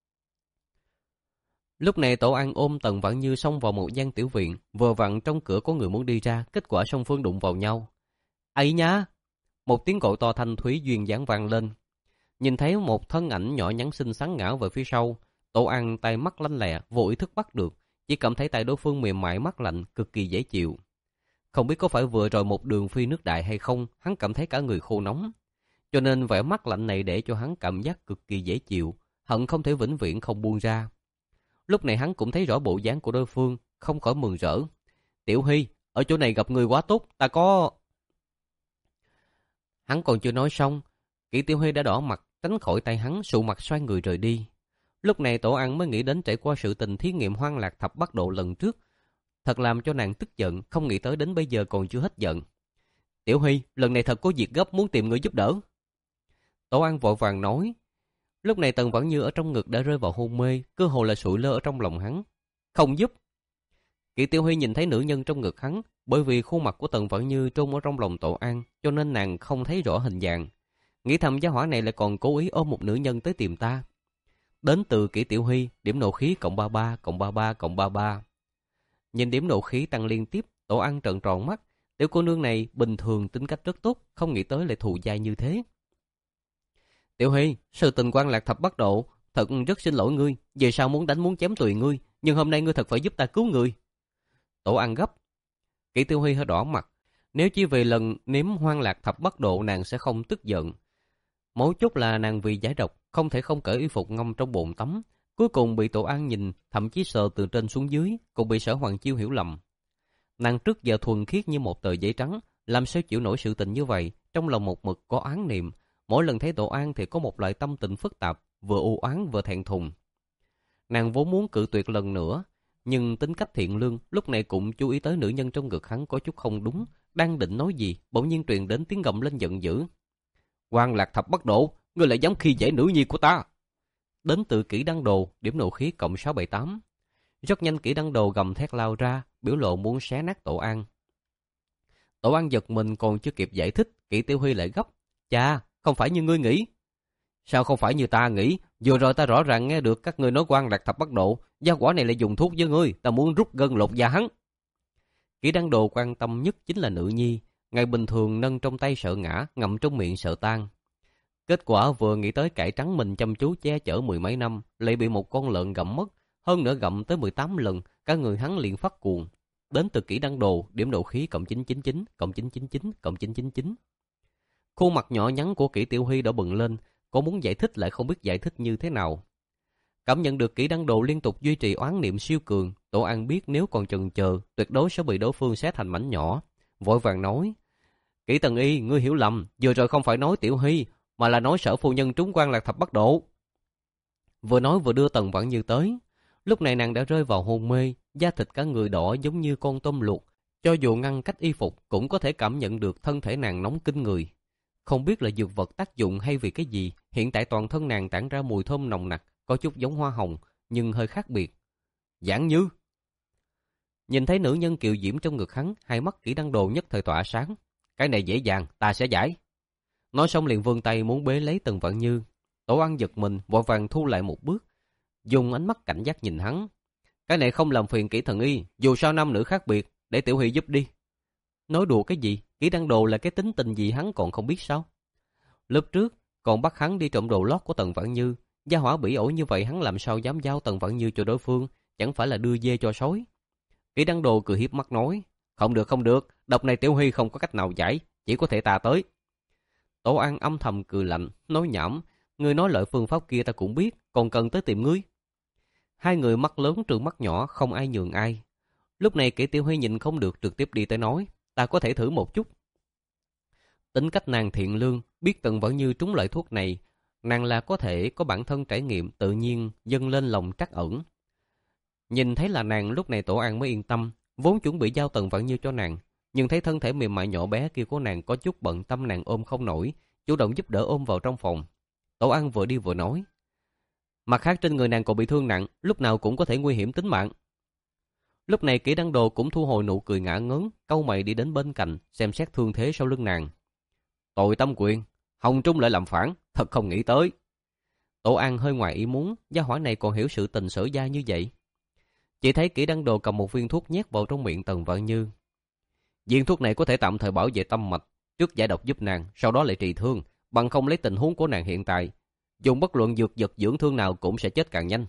Lúc này Tổ An ôm Tần Vãn Như xông vào một gian tiểu viện, vừa vặn trong cửa có người muốn đi ra, kết quả song phương đụng vào nhau. Ấy nhá! Một tiếng gọi to thanh thúy duyên dáng vang lên. Nhìn thấy một thân ảnh nhỏ nhắn xinh xắn ngã về phía sau, Tổ An tay mắt lanh lẹ, vô ý thức bắt được, chỉ cảm thấy tay đối phương mềm mại mát lạnh, cực kỳ dễ chịu. Không biết có phải vừa rồi một đường phi nước đại hay không, hắn cảm thấy cả người khô nóng. Cho nên vẻ mắt lạnh này để cho hắn cảm giác cực kỳ dễ chịu, hận không thể vĩnh viễn không buông ra. Lúc này hắn cũng thấy rõ bộ dáng của đối phương, không khỏi mừng rỡ. Tiểu Hy, ở chỗ này gặp người quá tốt, ta có... Hắn còn chưa nói xong, Kỷ Tiểu Hy đã đỏ mặt, tránh khỏi tay hắn, sụ mặt xoay người rời đi. Lúc này Tổ An mới nghĩ đến trải qua sự tình thí nghiệm hoang lạc thập bát độ lần trước. Thật làm cho nàng tức giận, không nghĩ tới đến bây giờ còn chưa hết giận. Tiểu Hy, lần này thật có việc gấp muốn tìm người giúp đỡ. Tổ An vội vàng nói. Lúc này Tần Vãn Như ở trong ngực đã rơi vào hôn mê, cơ hồ là sụi lơ ở trong lòng hắn. Không giúp. Kỷ Tiểu Huy nhìn thấy nữ nhân trong ngực hắn, bởi vì khuôn mặt của Tần Vãn Như trôn ở trong lòng Tổ An, cho nên nàng không thấy rõ hình dạng. Nghĩ thầm gia hỏa này lại còn cố ý ôm một nữ nhân tới tìm ta. Đến từ Kỷ Tiểu Huy, điểm nộ khí cộng ba ba, cộng ba ba, cộng ba ba. Nhìn điểm nộ khí tăng liên tiếp, Tổ An trợn tròn mắt. Tiểu cô nương này bình thường tính cách rất tốt, không nghĩ tới lại thù dai như thế. Tiểu Huy, sự tình quan lạc thập bắt độ, thật rất xin lỗi ngươi, về sau muốn đánh muốn chém tùy ngươi, nhưng hôm nay ngươi thật phải giúp ta cứu người. Tổ An gấp. Kỷ Tiểu Huy hơi đỏ mặt, nếu chỉ về lần nếm hoang lạc thập bắt độ nàng sẽ không tức giận. Mấu chốt là nàng vì giải độc, không thể không cởi y phục ngâm trong bồn tắm, cuối cùng bị Tổ An nhìn, thậm chí sờ từ trên xuống dưới, cũng bị Sở Hoàng Chiêu hiểu lầm. Nàng trước giờ thuần khiết như một tờ giấy trắng, làm sao chịu nổi sự tình như vậy, trong lòng một mực có oán niệm, mỗi lần thấy Tổ An thì có một loại tâm tình phức tạp, vừa u oán vừa thẹn thùng. Nàng vốn muốn cự tuyệt lần nữa, nhưng tính cách thiện lương lúc này cũng chú ý tới nữ nhân trong ngực hắn có chút không đúng, đang định nói gì, bỗng nhiên truyền đến tiếng gầm lên giận dữ. Quan lạc thập bất độ, ngươi lại dám khi dễ nữ nhi của ta. Đến từ Kỷ Đăng Đồ, điểm nộ khí cộng sáu bảy tám. Rất nhanh Kỷ Đăng Đồ gầm thét lao ra, biểu lộ muốn xé nát Tổ An. Tổ An giật mình còn chưa kịp giải thích, Kỷ Tiểu Huy lại gấp. Chà, không phải như ngươi nghĩ. Sao không phải như ta nghĩ? Vừa rồi ta rõ ràng nghe được các ngươi nói quan lạc thập bất độ, gia quả này lại dùng thuốc với ngươi, ta muốn rút gân lột da hắn. Kỷ Đăng Đồ quan tâm nhất chính là nữ nhi, ngày bình thường nâng trong tay sợ ngã, ngậm trong miệng sợ tan. Kết quả vừa nghĩ tới cải trắng mình chăm chú che chở mười mấy năm, lại bị một con lợn gặm mất, hơn nữa gặm tới mười tám lần, cả người hắn liền phát cuồng. Đến từ Kỷ Đăng Đồ, điểm nộ khí cộng chín chín chín, cộng chín chín chín, cộng chín chín chín. Khuôn mặt nhỏ nhắn của Kỷ Tiểu Huy đã bừng lên, cô muốn giải thích lại không biết giải thích như thế nào. Cảm nhận được Kỷ Đăng Đồ liên tục duy trì oán niệm siêu cường, Tổ An biết nếu còn chần chờ, tuyệt đối sẽ bị đối phương xé thành mảnh nhỏ. Vội vàng nói, Kỷ Tần Y, ngươi hiểu lầm, vừa rồi không phải nói Tiểu Huy, mà là nói Sở phu nhân trúng quan lạc thập bắt độ. Vừa nói vừa đưa Tần Vãn Như tới. Lúc này nàng đã rơi vào hôn mê, da thịt cả người đỏ giống như con tôm luộc. Cho dù ngăn cách y phục, cũng có thể cảm nhận được thân thể nàng nóng kinh người. Không biết là dược vật tác dụng hay vì cái gì, hiện tại toàn thân nàng tản ra mùi thơm nồng nặc, có chút giống hoa hồng, nhưng hơi khác biệt. Giảng Như. Nhìn thấy nữ nhân kiều diễm trong ngực hắn, hai mắt Kỷ Đăng Đồ nhất thời tỏa sáng. Cái này dễ dàng, ta sẽ giải. Nói xong liền vươn tay muốn bế lấy Tần Vãn Như. Tổ An giật mình, vội vàng thu lại một bước, dùng ánh mắt cảnh giác nhìn hắn. Cái này không làm phiền Kỷ thần y, dù sao nam nữ khác biệt, để Tiểu Huy giúp đi. Nói đùa cái gì, Kỷ Đăng Đồ là cái tính tình gì hắn còn không biết sao? Lúc trước còn bắt hắn đi trộm đồ lót của Tần Vãn Như, gia hỏa bỉ ổi như vậy hắn làm sao dám giao Tần Vãn Như cho đối phương, chẳng phải là đưa dê cho sói. Kỷ Đăng Đồ cười hiếp mắt nói, không được không được, độc này Tiểu Huy không có cách nào giải, chỉ có thể ta tới. Tổ An âm thầm cười lạnh, nói nhảm, ngươi nói loại phương pháp kia ta cũng biết, còn cần tới tìm ngươi. Hai người mắt lớn trừng mắt nhỏ, không ai nhường ai. Lúc này Kỷ Tiểu Huy nhìn không được trực tiếp đi tới nói, ta có thể thử một chút. Tính cách nàng thiện lương, biết Tần Vãn Như trúng loại thuốc này, nàng là có thể có bản thân trải nghiệm, tự nhiên dâng lên lòng trắc ẩn. Nhìn thấy là nàng, lúc này Tổ An mới yên tâm, vốn chuẩn bị giao Tần Vãn Như cho nàng, nhưng thấy thân thể mềm mại nhỏ bé kia của nàng có chút bận tâm nàng ôm không nổi, chủ động giúp đỡ ôm vào trong phòng. Tổ An vừa đi vừa nói, mặt khác trên người nàng còn bị thương nặng, lúc nào cũng có thể nguy hiểm tính mạng. Lúc này Kỷ Đăng Đồ cũng thu hồi nụ cười ngả ngớn, cau mày đi đến bên cạnh, xem xét thương thế sau lưng nàng. Tội tâm quyền, Hồng Trung lại làm phản, thật không nghĩ tới. Tổ An hơi ngoài ý muốn, gia hỏa này còn hiểu sự tình sở gia như vậy. Chỉ thấy Kỷ Đăng Đồ cầm một viên thuốc nhét vào trong miệng Tần Vãn Như. Viên thuốc này có thể tạm thời bảo vệ tâm mạch, trước giải độc giúp nàng, sau đó lại trị thương, bằng không lấy tình huống của nàng hiện tại, dùng bất luận dược vật dưỡng thương nào cũng sẽ chết càng nhanh.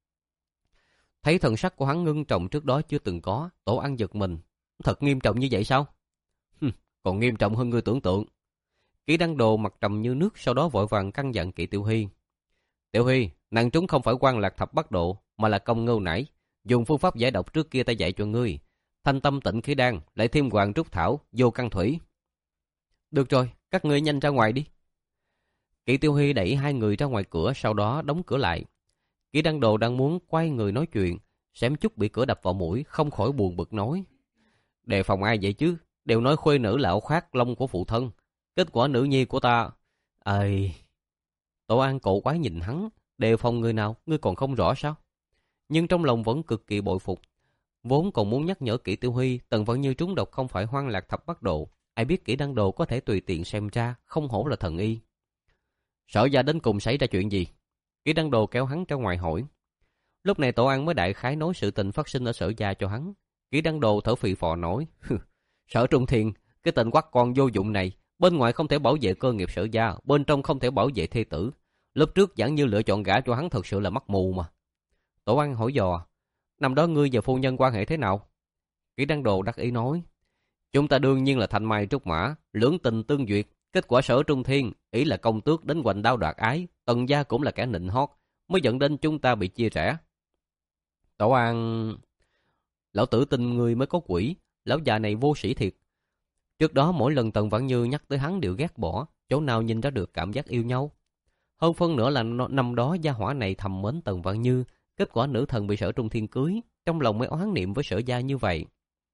Thấy thần sắc của hắn ngưng trọng trước đó chưa từng có, Tổ An giật mình. Thật nghiêm trọng như vậy sao? Hừm, còn nghiêm trọng hơn ngươi tưởng tượng. Kỷ Đăng Đồ mặt trầm như nước, sau đó vội vàng căn dặn Kỷ Tiểu Huy. Tiểu Huy, nàng trúng không phải quan lạc thập bắt độ, mà là công ngưu nải. Dùng phương pháp giải độc trước kia ta dạy cho ngươi. Thanh tâm tịnh khí đan, lại thêm hoàng trúc thảo, vô căn thủy. Được rồi, các ngươi nhanh ra ngoài đi. Kỷ Tiểu Huy đẩy hai người ra ngoài cửa, sau đó đóng cửa lại. Kỷ Đăng Đồ đang muốn quay người nói chuyện, xém chút bị cửa đập vào mũi, không khỏi buồn bực nói. Đề phòng ai vậy chứ? Đều nói khuê nữ là áo khoác lông của phụ thân. Kết quả nữ nhi của ta... Ây... Tổ An cổ quái nhìn hắn, đề phòng người nào, ngươi còn không rõ sao? Nhưng trong lòng vẫn cực kỳ bội phục. Vốn còn muốn nhắc nhở Kỷ Tiểu Huy, Tần Vận Như trúng độc không phải Hoang Lạc Thập Bắt Độ. Ai biết Kỷ Đăng Đồ có thể tùy tiện xem ra, không hổ là thần y. Sở gia đến cùng xảy ra chuyện gì? Kỷ Đăng Đồ kéo hắn ra ngoài hỏi. Lúc này Tổ An mới đại khái nói sự tình phát sinh ở Sở gia cho hắn. Kỷ Đăng Đồ thở phì phò nói. Sở Trung Thiên, cái tên quắc con vô dụng này, bên ngoài không thể bảo vệ cơ nghiệp Sở gia, bên trong không thể bảo vệ thê tử. Lúc trước giảng như lựa chọn gả cho hắn thật sự là mắc mù mà. Tổ An hỏi dò. Năm đó ngươi và phu nhân quan hệ thế nào? Kỷ Đăng Đồ đắc ý nói. Chúng ta đương nhiên là thanh mai trúc mã, lưỡng tình tương duyệt. Kết quả Sở Trung Thiên, ý là công tước đến hoành đao đoạt ái, Tần gia cũng là kẻ nịnh hót, mới dẫn đến chúng ta bị chia rẽ. Tổ An... Lão tử tin ngươi mới có quỷ, lão già này vô sĩ thiệt. Trước đó mỗi lần Tần Vãn Như nhắc tới hắn đều ghét bỏ, chỗ nào nhìn ra được cảm giác yêu nhau. Hơn phân nữa là năm đó gia hỏa này thầm mến Tần Vãn Như, kết quả nữ thần bị Sở Trung Thiên cưới, trong lòng mới oán niệm với Sở gia như vậy.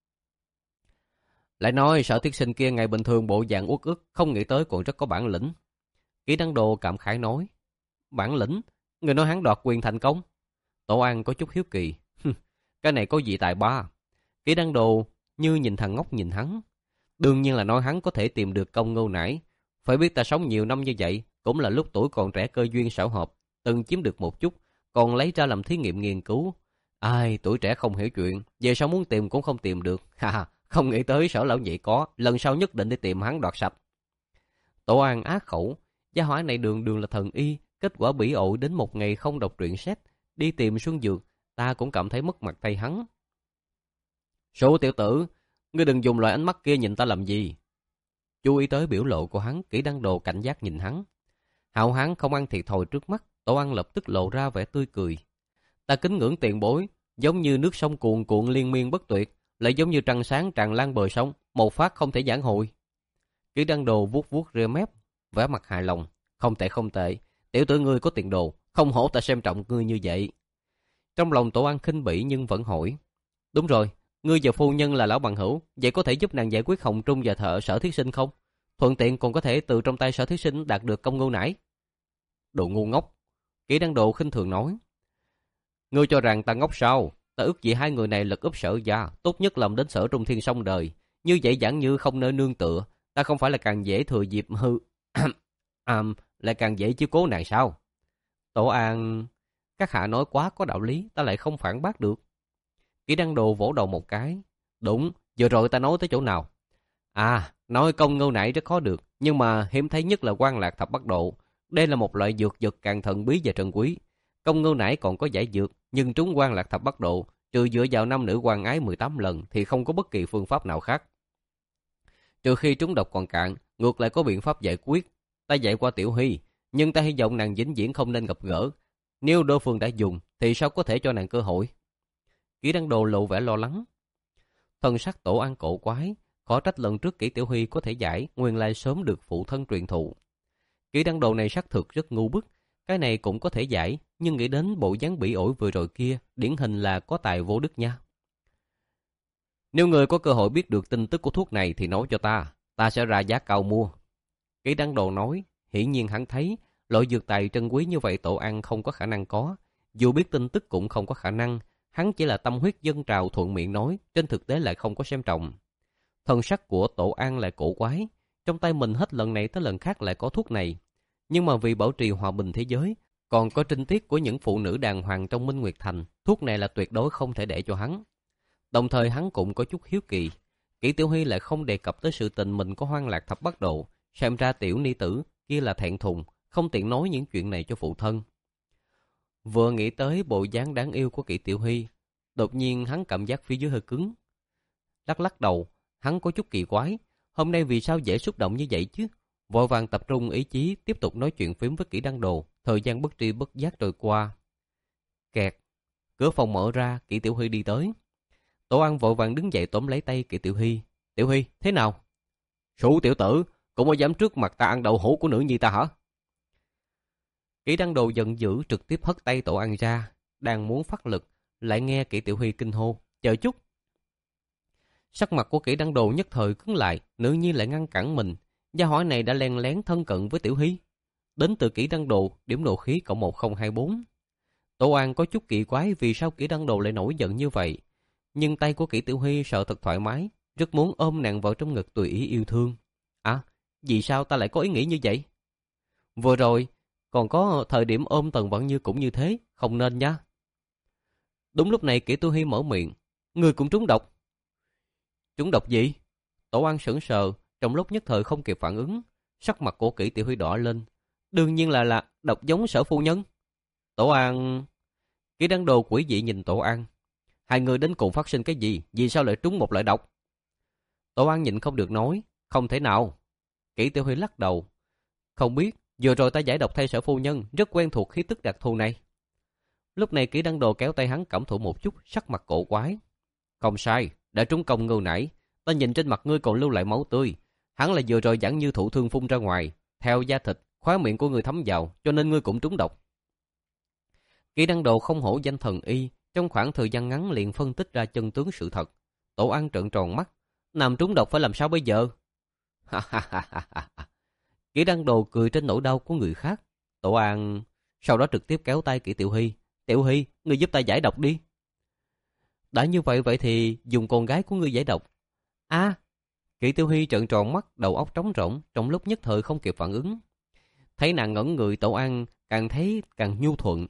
Lại nói Sở Thiết Sinh kia ngày bình thường bộ dạng uất ức, không nghĩ tới còn rất có bản lĩnh. Kỷ Đăng Đồ cảm khái nói. Bản lĩnh? Người nói hắn đoạt quyền thành công? Tổ An có chút hiếu kỳ. Cái này có gì tài ba? Kỷ Đăng Đồ như nhìn thằng ngốc nhìn hắn. Đương nhiên là nói hắn có thể tìm được công ngưu nải. Phải biết ta sống nhiều năm như vậy, cũng là lúc tuổi còn trẻ cơ duyên xảo hợp, từng chiếm được một chút, còn lấy ra làm thí nghiệm nghiên cứu. Ai, tuổi trẻ không hiểu chuyện, về sau muốn tìm cũng không tìm được. Ha, không nghĩ tới Sở lão nhị có, lần sau nhất định để tìm hắn đoạt sạch. Tổ An á khẩu, gia hỏa này đường đường là thần y, kết quả bỉ ổi đến một ngày không đọc truyện sách, đi tìm Xuân Dược, ta cũng cảm thấy mất mặt thay hắn. Số tiểu tử, ngươi đừng dùng loại ánh mắt kia nhìn ta làm gì. Chú ý tới biểu lộ của hắn, Kỷ Đăng Đồ cảnh giác nhìn hắn. Hạo hắn không ăn thiệt thòi trước mắt, Tổ An lập tức lộ ra vẻ tươi cười. Ta kính ngưỡng tiền bối, giống như nước sông cuồn cuộn liên miên bất tuyệt, lại giống như trăng sáng tràn lan bờ sông, một phát không thể vãn hồi. Kỷ Đăng Đồ vuốt vuốt rêu mép, vẻ mặt hài lòng. Không tệ không tệ, tiểu tử ngươi có tiền đồ, không hổ ta xem trọng ngươi như vậy. Trong lòng Tổ An khinh bỉ nhưng vẫn hỏi. Đúng rồi, ngươi và phu nhân là lão bằng hữu, vậy có thể giúp nàng giải quyết Hồng Trung và thợ Sở Thiết Sinh không? Thuận tiện còn có thể từ trong tay Sở Thiết Sinh đạt được công ngưu nải. Đồ ngu ngốc. Kỷ Đăng Đồ khinh thường nói. Ngươi cho rằng ta ngốc sao? Ta ước gì hai người này lật úp Sở gia, tốt nhất làm đến Sở Trung Thiên xong đời. Như vậy giảng như không nơi nương tựa, ta không phải là càng dễ thừa dịp hư... à, lại càng dễ chiếu cố nàng sao? Tổ An... Các hạ nói quá có đạo lý, ta lại không phản bác được. Kỷ Đăng Đồ vỗ đầu một cái. Đúng, vừa rồi ta nói tới chỗ nào? À, nói công ngưu nải rất khó được, nhưng mà hiếm thấy nhất là Hoang Lạc Thập Bắt Độ. Đây là một loại dược vật càng thần bí và trân quý. Công ngưu nải còn có giải dược, nhưng trúng Hoang Lạc Thập Bắt Độ, trừ dựa vào nam nữ quan ái mười tám lần thì không có bất kỳ phương pháp nào khác. Trừ khi trúng độc còn cạn, ngược lại có biện pháp giải quyết. Ta dạy qua Tiểu Huy, nhưng ta hy vọng nàng vĩnh viễn không nên gặp gỡ. Nếu đối phương đã dùng, thì sao có thể cho nàng cơ hội? Kỷ Đăng Đồ lộ vẻ lo lắng. Thân sắc Tổ An cổ quái, khó trách lần trước Kỷ Tiểu Huy có thể giải, nguyên lai sớm được phụ thân truyền thụ. Kỷ Đăng Đồ này xác thực rất ngu bức, cái này cũng có thể giải, nhưng nghĩ đến bộ dáng bỉ ổi vừa rồi kia, điển hình là có tài vô đức nha. Nếu người có cơ hội biết được tin tức của thuốc này thì nói cho ta, ta sẽ ra giá cao mua. Kỷ Đăng Đồ nói, hiển nhiên hắn thấy, loại dược tài trân quý như vậy Tổ An không có khả năng có, dù biết tin tức cũng không có khả năng, hắn chỉ là tâm huyết dân trào thuận miệng nói, trên thực tế lại không có xem trọng. Thần sắc của Tổ An lại cổ quái, trong tay mình hết lần này tới lần khác lại có thuốc này, nhưng mà vì bảo trì hòa bình thế giới, còn có trinh tiết của những phụ nữ đàng hoàng trong Minh Nguyệt Thành, thuốc này là tuyệt đối không thể để cho hắn. Đồng thời hắn cũng có chút hiếu kỳ, Kỷ Tiểu Huy lại không đề cập tới sự tình mình có Hoang Lạc Thập Bắt Độ, xem ra tiểu ni tử kia là thẹn thùng, không tiện nói những chuyện này cho phụ thân. Vừa nghĩ tới bộ dáng đáng yêu của Kỷ Tiểu Huy, đột nhiên hắn cảm giác phía dưới hơi cứng. Lắc lắc đầu, hắn có chút kỳ quái, hôm nay vì sao dễ xúc động như vậy chứ? Vội vàng tập trung ý chí tiếp tục nói chuyện phím với Kỷ Đăng Đồ, thời gian bất tri bất giác trôi qua. Kẹt, cửa phòng mở ra, Kỷ Tiểu Huy đi tới. Tổ An vội vàng đứng dậy tóm lấy tay Kỷ Tiểu Huy. Tiểu Huy, thế nào? Sủ tiểu tử, cũng có dám trước mặt ta ăn đậu hũ của nữ nhi ta hả? Kỷ Đăng Đồ giận dữ trực tiếp hất tay Tổ An ra, đang muốn phát lực, lại nghe Kỷ Tiểu Huy kinh hô, chờ chút. Sắc mặt của Kỷ Đăng Đồ nhất thời cứng lại, nữ nhi lại ngăn cản mình, gia hỏa này đã len lén thân cận với Tiểu Huy. đến từ kỹ năng đồ, điểm nộ khí cộng một không hai bốn. Tổ An có chút kỳ quái vì sao kỹ năng đồ lại nổi giận như vậy. Nhưng tay của kỹ Tiểu Huy sợ thật thoải mái, rất muốn ôm nàng vào trong ngực tùy ý yêu thương. À, vì sao ta lại có ý nghĩ như vậy? Vừa rồi, còn có thời điểm ôm Tần Vãn Như cũng như thế, không nên nha. Đúng lúc này kỹ Tiểu Huy mở miệng. Người cũng trúng độc. Trúng độc gì? Tổ An sững sờ, trong lúc nhất thời không kịp phản ứng. Sắc mặt của kỹ Tiểu Huy đỏ lên. Đương nhiên là là độc giống Sở phu nhân. Tổ An... Kỹ Đăng Đồ quỷ dị nhìn Tổ An. Hai người đến cùng phát sinh cái gì? Vì sao lại trúng một loại độc? Tổ An nhịn không được nói. Không thể nào. Kỷ Tiểu Huy lắc đầu. Không biết, vừa rồi ta giải độc thay Sở phu nhân, rất quen thuộc khí tức đặc thù này. Lúc này Kỷ Đăng Đồ kéo tay hắn cảm thụ một chút, sắc mặt cổ quái. Không sai, đã trúng công ngưu nãy. Ta nhìn trên mặt ngươi còn lưu lại máu tươi. Hắn là vừa rồi giảng như thụ thương phun ra ngoài. Theo da thịt, khóe miệng của ngươi thấm vào, cho nên ngươi cũng trúng độc. Kỷ Đăng Đồ không hổ danh thần y, trong khoảng thời gian ngắn liền phân tích ra chân tướng sự thật. Tổ An trợn tròn mắt. Nằm trúng độc phải làm sao bây giờ? Kỷ Đăng Đồ cười trên nỗi đau của người khác. Tổ An sau đó trực tiếp kéo tay Kỷ Tiểu Huy. Tiểu Huy, ngươi giúp ta giải độc đi. Đã như vậy vậy thì dùng con gái của ngươi giải độc. À, Kỷ Tiểu Huy trợn tròn mắt, đầu óc trống rỗng, trong lúc nhất thời không kịp phản ứng. Thấy nàng ngẩn người, Tổ An càng thấy càng nhu thuận.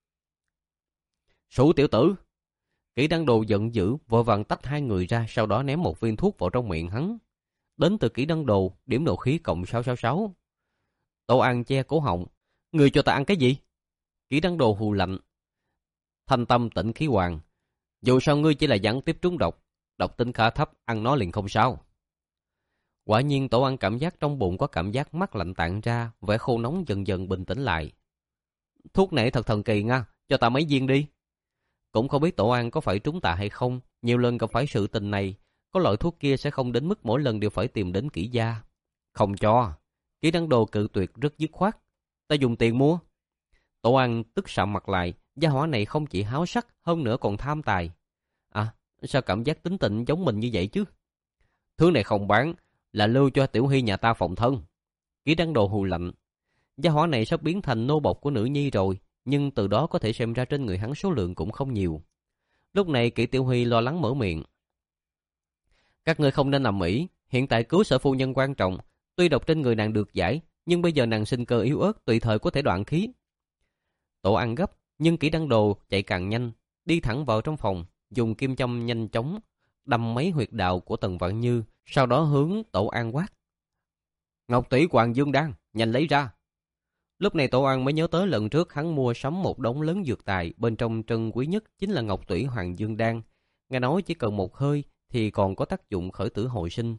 Sủ tiểu tử! Kỷ Đăng Đồ giận dữ, vội vàng tách hai người ra, sau đó ném một viên thuốc vào trong miệng hắn. Đến từ Kỷ Đăng Đồ, điểm nộ khí cộng sáu sáu sáu. Tổ An che cổ họng. Người cho ta ăn cái gì? Kỷ Đăng Đồ hù lạnh. Thanh tâm tịnh khí hoàng. Dù sao ngươi chỉ là gián tiếp trúng độc, độc tính khá thấp, ăn nó liền không sao. Quả nhiên Tổ An cảm giác trong bụng có cảm giác mát lạnh tản ra, vẻ khô nóng dần dần bình tĩnh lại. Thuốc này thật thần kỳ nha, cho ta mấy viên đi. Cũng không biết Tổ An có phải trúng tà hay không, nhiều lần gặp phải sự tình này, có loại thuốc kia sẽ không đến mức mỗi lần đều phải tìm đến kỹ gia. Không cho. Kỷ Đăng Đồ cự tuyệt rất dứt khoát. Ta dùng tiền mua. Tổ An tức sạm mặt lại, gia hỏa này không chỉ háo sắc, hơn nữa còn tham tài. À, sao cảm giác tính tình giống mình như vậy chứ? Thứ này không bán, là lưu cho Tiểu Hy nhà ta phòng thân. Kỷ Đăng Đồ hù lạnh. Gia hỏa này sắp biến thành nô bộc của nữ nhi rồi, nhưng từ đó có thể xem ra trên người hắn số lượng cũng không nhiều. Lúc này Kỷ Tiểu Huy lo lắng mở miệng. Các ngươi không nên nằm ỷ, hiện tại cứu Sở phu nhân quan trọng, tuy độc trên người nàng được giải, nhưng bây giờ nàng sinh cơ yếu ớt, tùy thời có thể đoạn khí. Tổ An gấp, nhưng Kỷ Đăng Đồ chạy càng nhanh, đi thẳng vào trong phòng, dùng kim châm nhanh chóng đâm mấy huyệt đạo của Tần Vãn Như, sau đó hướng Tổ An quát. Ngọc tỷ Hoàng Dương Đan, nhanh lấy ra. Lúc này Tổ An mới nhớ tới lần trước hắn mua sắm một đống lớn dược tài, bên trong trân quý nhất chính là Ngọc Tủy Hoàng Dương Đan. Nghe nói chỉ cần một hơi thì còn có tác dụng khởi tử hồi sinh.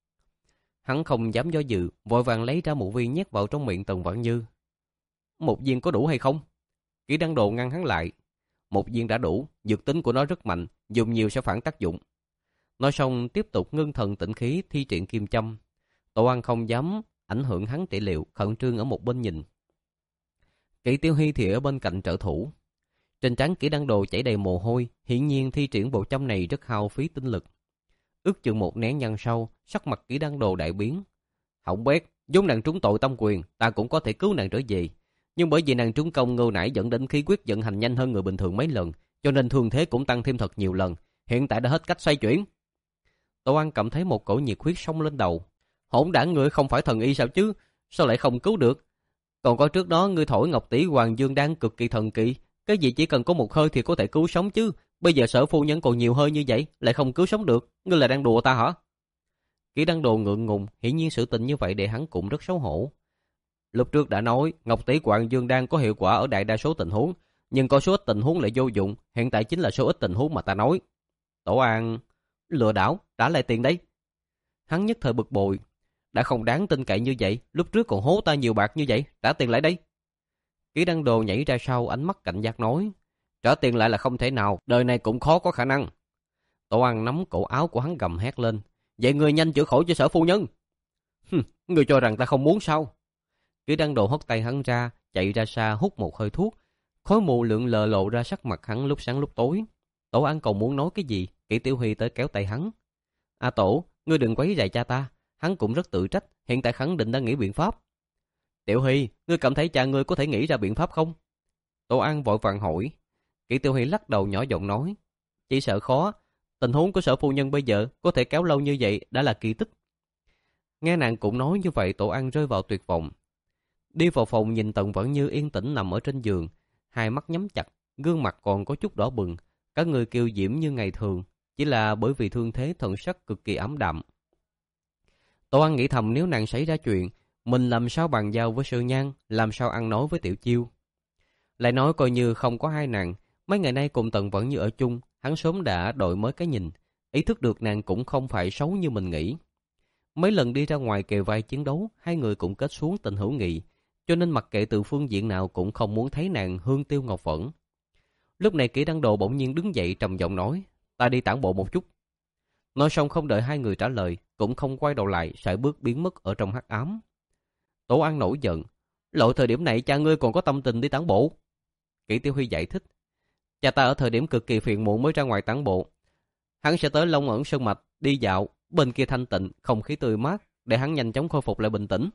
Hắn không dám do dự, vội vàng lấy ra một viên nhét vào trong miệng Tần Vãn Như. Một viên có đủ hay không? Kỷ Đăng Đồ ngăn hắn lại. Một viên đã đủ, dược tính của nó rất mạnh, dùng nhiều sẽ phản tác dụng. Nói xong tiếp tục ngưng thần tĩnh khí thi triển kim châm. Tổ An không dám ảnh hưởng hắn trị liệu, khẩn trương ở một bên nhìn. Kỷ Tiểu Hy thì ở bên cạnh trợ thủ. Trên trán Kỷ Đăng Đồ chảy đầy mồ hôi, hiển nhiên thi triển bộ châm này rất hao phí tinh lực. Ước chừng một nén nhang sau, sắc mặt Kỷ Đăng Đồ đại biến. Hỏng bét, giống nàng trúng tội tâm quyền, ta cũng có thể cứu nàng trở về. Nhưng bởi vì nàng trúng công ngưu nãy dẫn đến khí huyết vận hành nhanh hơn người bình thường mấy lần, cho nên thương thế cũng tăng thêm thật nhiều lần. Hiện tại đã hết cách xoay chuyển. Tổ An cảm thấy một cổ nhiệt huyết xông lên đầu. Hỗn đản, ngươi không phải thần y sao chứ? Sao lại không cứu được? Còn có trước đó ngươi thổi Ngọc tỷ Hoàng Dương Đan cực kỳ thần kỳ, cái gì chỉ cần có một hơi thì có thể cứu sống chứ? Bây giờ Sở phu nhân còn nhiều hơi như vậy, lại không cứu sống được, ngươi là đang đùa ta hả? Kỷ Đăng Đồ ngượng ngùng, hiển nhiên sự tình như vậy để hắn cũng rất xấu hổ. Lúc trước đã nói Ngọc tỷ Hoàng Dương Đan có hiệu quả ở đại đa số tình huống, nhưng có số ít tình huống lại vô dụng, hiện tại chính là số ít tình huống mà ta nói. Tổ An lừa đảo, trả lại tiền đấy. Hắn nhất thời bực bội. Đã không đáng tin cậy như vậy, lúc trước còn hố ta nhiều bạc như vậy, trả tiền lại đây. Kỷ Đăng Đồ nhảy ra sau, ánh mắt cảnh giác nói. Trả tiền lại là không thể nào, đời này cũng khó có khả năng. Tổ An nắm cổ áo của hắn gầm hét lên. Vậy ngươi nhanh chữa khỏi cho Sở phu nhân. Hừm, ngươi cho rằng ta không muốn sao? Kỷ Đăng Đồ hất tay hắn ra, chạy ra xa hút một hơi thuốc. Khói mù lượn lờ lộ ra sắc mặt hắn lúc sáng lúc tối. Tổ An còn muốn nói cái gì, Kỷ Tiểu Huy tới kéo tay hắn. A Tổ, ngươi đừng quấy rầy cha ta. Hắn cũng rất tự trách, hiện tại khẳng định đang nghĩ biện pháp. Tiểu Huy, ngươi cảm thấy cha ngươi có thể nghĩ ra biện pháp không? Tổ An vội vàng hỏi. Kỷ Tiểu Huy lắc đầu nhỏ giọng nói. Chỉ sợ khó. Tình huống của Sở phu nhân bây giờ có thể kéo lâu như vậy đã là kỳ tích. Nghe nàng cũng nói như vậy, Tổ An rơi vào tuyệt vọng. Đi vào phòng nhìn Tần Vẫn Như yên tĩnh nằm ở trên giường, hai mắt nhắm chặt, gương mặt còn có chút đỏ bừng, cả người kiều diễm như ngày thường, chỉ là bởi vì thương thế thần sắc cực kỳ ảm đạm. Tổ An nghĩ thầm nếu nàng xảy ra chuyện, mình làm sao bàn giao với Sư Nhan, làm sao ăn nói với Tiểu Chiêu. Lại nói coi như không có hai nàng, mấy ngày nay cùng Tần Vẫn Như ở chung, hắn sớm đã đổi mới cái nhìn, ý thức được nàng cũng không phải xấu như mình nghĩ. Mấy lần đi ra ngoài kề vai chiến đấu, hai người cũng kết xuống tình hữu nghị, cho nên mặc kệ từ phương diện nào cũng không muốn thấy nàng hương tiêu ngọc vẫn. Lúc này Kỷ Đăng Đồ bỗng nhiên đứng dậy trầm giọng nói, ta đi tản bộ một chút. Nói xong không đợi hai người trả lời, cũng không quay đầu lại, sải bước biến mất ở trong hắc ám. Tổ An nổi giận, lộ thời điểm này cha ngươi còn có tâm tình đi tản bộ. Kỷ Tiểu Huy giải thích, cha ta ở thời điểm cực kỳ phiền muộn mới ra ngoài tản bộ. Hắn sẽ tới Long Ẩn Sơn Mạch, đi dạo, bên kia thanh tịnh, không khí tươi mát, để hắn nhanh chóng khôi phục lại bình tĩnh.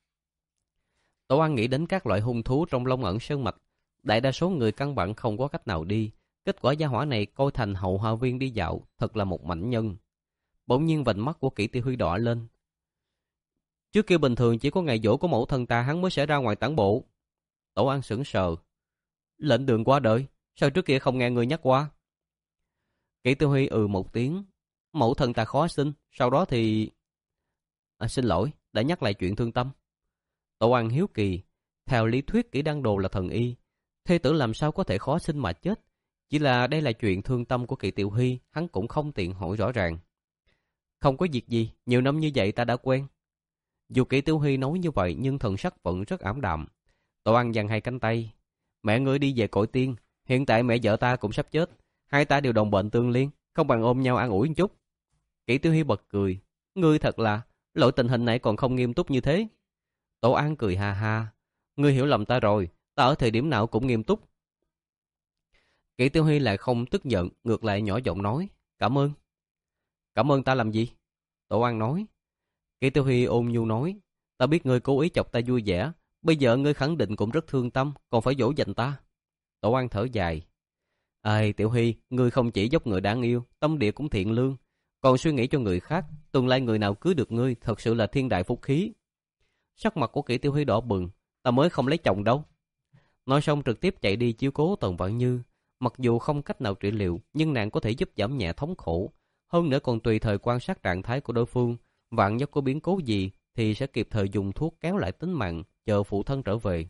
Tổ An nghĩ đến các loại hung thú trong Long Ẩn Sơn Mạch, đại đa số người căn bản không có cách nào đi. Kết quả gia hỏa này coi thành hậu hoa viên đi dạo, thật là một mảnh nhân. Bỗng nhiên vành mắt của Kỷ Tiểu Huy đỏ lên. Trước kia bình thường chỉ có ngày giỗ của mẫu thân ta hắn mới sẽ ra ngoài tản bộ. Tổ An sững sờ. Lệnh đường qua đời, sao trước kia không nghe người nhắc qua? Kỷ Tiểu Huy ừ một tiếng. Mẫu thân ta khó sinh, sau đó thì... À, xin lỗi, đã nhắc lại chuyện thương tâm. Tổ An hiếu kỳ, theo lý thuyết Kỷ Đăng Đồ là thần y, thê tử làm sao có thể khó sinh mà chết? Chỉ là đây là chuyện thương tâm của Kỷ Tiểu Huy, hắn cũng không tiện hỏi rõ ràng. Không có việc gì, nhiều năm như vậy ta đã quen. Dù Kỷ Tiểu Huy nói như vậy nhưng thần sắc vẫn rất ảm đạm. Tổ An giằng hai cánh tay. Mẹ ngươi đi về cõi tiên, hiện tại mẹ vợ ta cũng sắp chết, hai ta đều đồng bệnh tương liên, không bằng ôm nhau an ủi một chút. Kỷ Tiểu Huy bật cười. Ngươi thật là, lỗi tình hình này còn không nghiêm túc như thế. Tổ An cười ha ha. Ngươi hiểu lầm ta rồi, ta ở thời điểm nào cũng nghiêm túc. Kỷ Tiểu Huy lại không tức giận, ngược lại nhỏ giọng nói. Cảm ơn. Cảm ơn ta làm gì? Tổ An nói. Kỷ Tiểu Huy ôn nhu nói. Ta biết ngươi cố ý chọc ta vui vẻ, bây giờ ngươi khẳng định cũng rất thương tâm, còn phải dỗ dành ta. Tổ An thở dài. Ê Tiểu Huy, ngươi không chỉ dốc người đáng yêu, tâm địa cũng thiện lương, còn suy nghĩ cho người khác, tương lai người nào cưới được ngươi thật sự là thiên đại phúc khí. Sắc mặt của Kỷ Tiểu Huy đỏ bừng. Ta mới không lấy chồng đâu. Nói xong trực tiếp chạy đi chiếu cố Tần Vạn Như. Mặc dù không cách nào trị liệu, nhưng nàng có thể giúp giảm nhẹ thống khổ. Hơn nữa còn tùy thời quan sát trạng thái của đối phương. Vạn nhất có biến cố gì thì sẽ kịp thời dùng thuốc kéo lại tính mạng, chờ phụ thân trở về.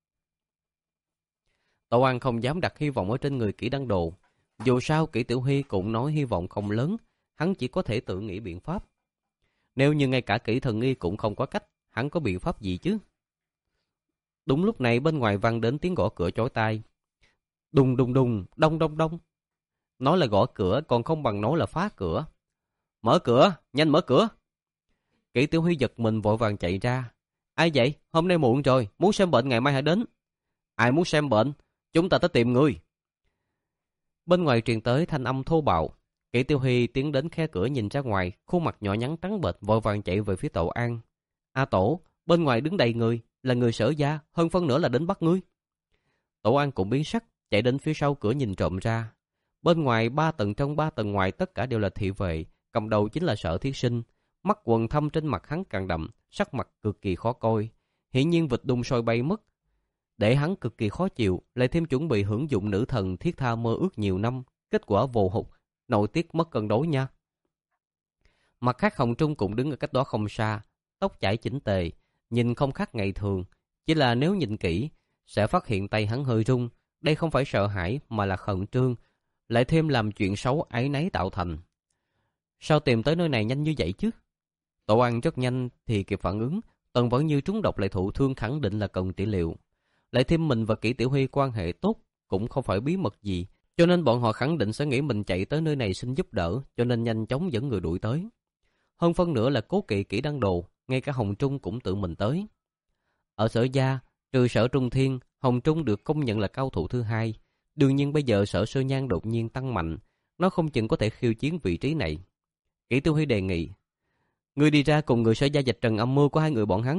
Tổ An không dám đặt hy vọng ở trên người Kỷ Đăng Đồ. Dù sao Kỷ Tiểu Huy cũng nói hy vọng không lớn, hắn chỉ có thể tự nghĩ biện pháp. Nếu như ngay cả Kỷ Thần Y cũng không có cách, hắn có biện pháp gì chứ? Đúng lúc này bên ngoài vang đến tiếng gõ cửa chói tai. Đùng đùng đùng, đông đông đông. Nói là gõ cửa còn không bằng nói là phá cửa. Mở cửa, nhanh mở cửa. Kỷ Tiểu Huy giật mình vội vàng chạy ra. Ai vậy? Hôm nay muộn rồi, muốn xem bệnh ngày mai hãy đến. Ai muốn xem bệnh? Chúng ta tới tìm ngươi. Bên ngoài truyền tới thanh âm thô bạo. Kỷ Tiểu Huy tiến đến khe cửa nhìn ra ngoài, khuôn mặt nhỏ nhắn trắng bệch vội vàng chạy về phía Tổ An. A Tổ, bên ngoài đứng đầy người, là người Sở gia, hơn phân nửa là đến bắt ngươi. Tổ An cũng biến sắc, chạy đến phía sau cửa nhìn trộm ra. Bên ngoài ba tầng trong ba tầng ngoài tất cả đều là thị vệ, cầm đầu chính là Sở Thiết Sinh. Mắt quầng thâm trên mặt hắn càng đậm, sắc mặt cực kỳ khó coi. Hiển nhiên vịt đun sôi bay mất, để hắn cực kỳ khó chịu, lại thêm chuẩn bị hưởng dụng nữ thần thiết tha mơ ước nhiều năm, kết quả vô hụt, nội tiết mất cân đối nha. Mặt khác Hồng Trung cũng đứng ở cách đó không xa, tóc chải chỉnh tề, nhìn không khác ngày thường, chỉ là nếu nhìn kỹ sẽ phát hiện tay hắn hơi rung, đây không phải sợ hãi mà là khẩn trương, lại thêm làm chuyện xấu áy náy tạo thành. Sao tìm tới nơi này nhanh như vậy chứ? Tổ An rất nhanh thì kịp phản ứng, Tần Vẫn Như trúng độc lại thụ thương khẳng định là cần trị liệu. Lại thêm mình và Kỷ Tiểu Huy quan hệ tốt, cũng không phải bí mật gì, cho nên bọn họ khẳng định sẽ nghĩ mình chạy tới nơi này xin giúp đỡ, cho nên nhanh chóng dẫn người đuổi tới. Hơn phân nửa là cố kỵ Kỷ Đăng Đồ, ngay cả Hồng Trung cũng tự mình tới. Ở Sở gia, trừ Sở Trung Thiên, Hồng Trung được công nhận là cao thủ thứ hai. Đương nhiên bây giờ Sở Sơ Nhan đột nhiên tăng mạnh, nó không chừng có thể khiêu chiến vị trí này. Kỷ Tiểu Huy đề nghị, ngươi đi ra cùng người Sở gia vạch trần âm mưu của hai người bọn hắn,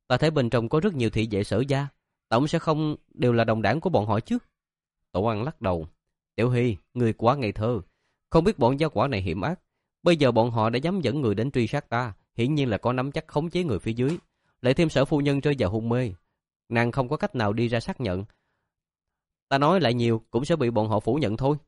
Ta thấy bên trong có rất nhiều thị vệ Sở gia, tổng sẽ không đều là đồng đảng của bọn họ chứ? Tổ An lắc đầu. Tiểu Hy, người quá ngây thơ, không biết bọn gia quả này hiểm ác. Bây giờ bọn họ đã dám dẫn người đến truy sát ta, hiển nhiên là có nắm chắc khống chế người phía dưới. Lại thêm Sở phu nhân rơi vào hôn mê, nàng không có cách nào đi ra xác nhận. Ta nói lại nhiều cũng sẽ bị bọn họ phủ nhận thôi.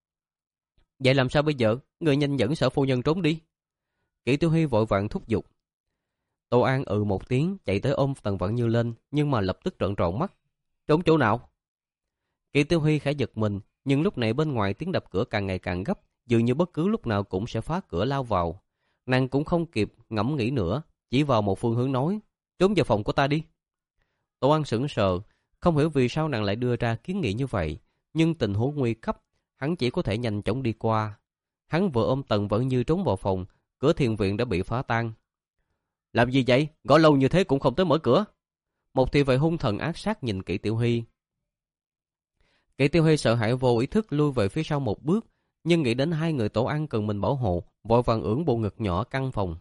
Vậy làm sao bây giờ? Người nhanh dẫn Sở phu nhân trốn đi. Kỷ Tiểu Hy vội vàng thúc giục. Tô An ừ một tiếng chạy tới ôm Tần Vãn Như lên, nhưng mà lập tức trợn tròn mắt. Trốn chỗ nào? Kỷ Tiểu Hy khẽ giật mình, nhưng lúc này bên ngoài tiếng đập cửa càng ngày càng gấp, dường như bất cứ lúc nào cũng sẽ phá cửa lao vào. Nàng cũng không kịp ngẫm nghĩ nữa, chỉ vào một phương hướng nói, trốn vào phòng của ta đi. Tô An sững sờ, không hiểu vì sao nàng lại đưa ra kiến nghị như vậy, nhưng tình huống nguy cấp, hắn chỉ có thể nhanh chóng đi qua. Hắn vừa ôm Tần Vãn Như trốn vào phòng, cửa thiền viện đã bị phá tan. Làm gì vậy? Gõ lâu như thế cũng không tới mở cửa. Một thị vệ hung thần ác sát nhìn Kỷ Tiểu Hy. Kỷ Tiểu Hy sợ hãi vô ý thức lui về phía sau một bước, nhưng nghĩ đến hai người Tổ An cần mình bảo hộ, vội vàng ưỡn bộ ngực nhỏ căn phòng.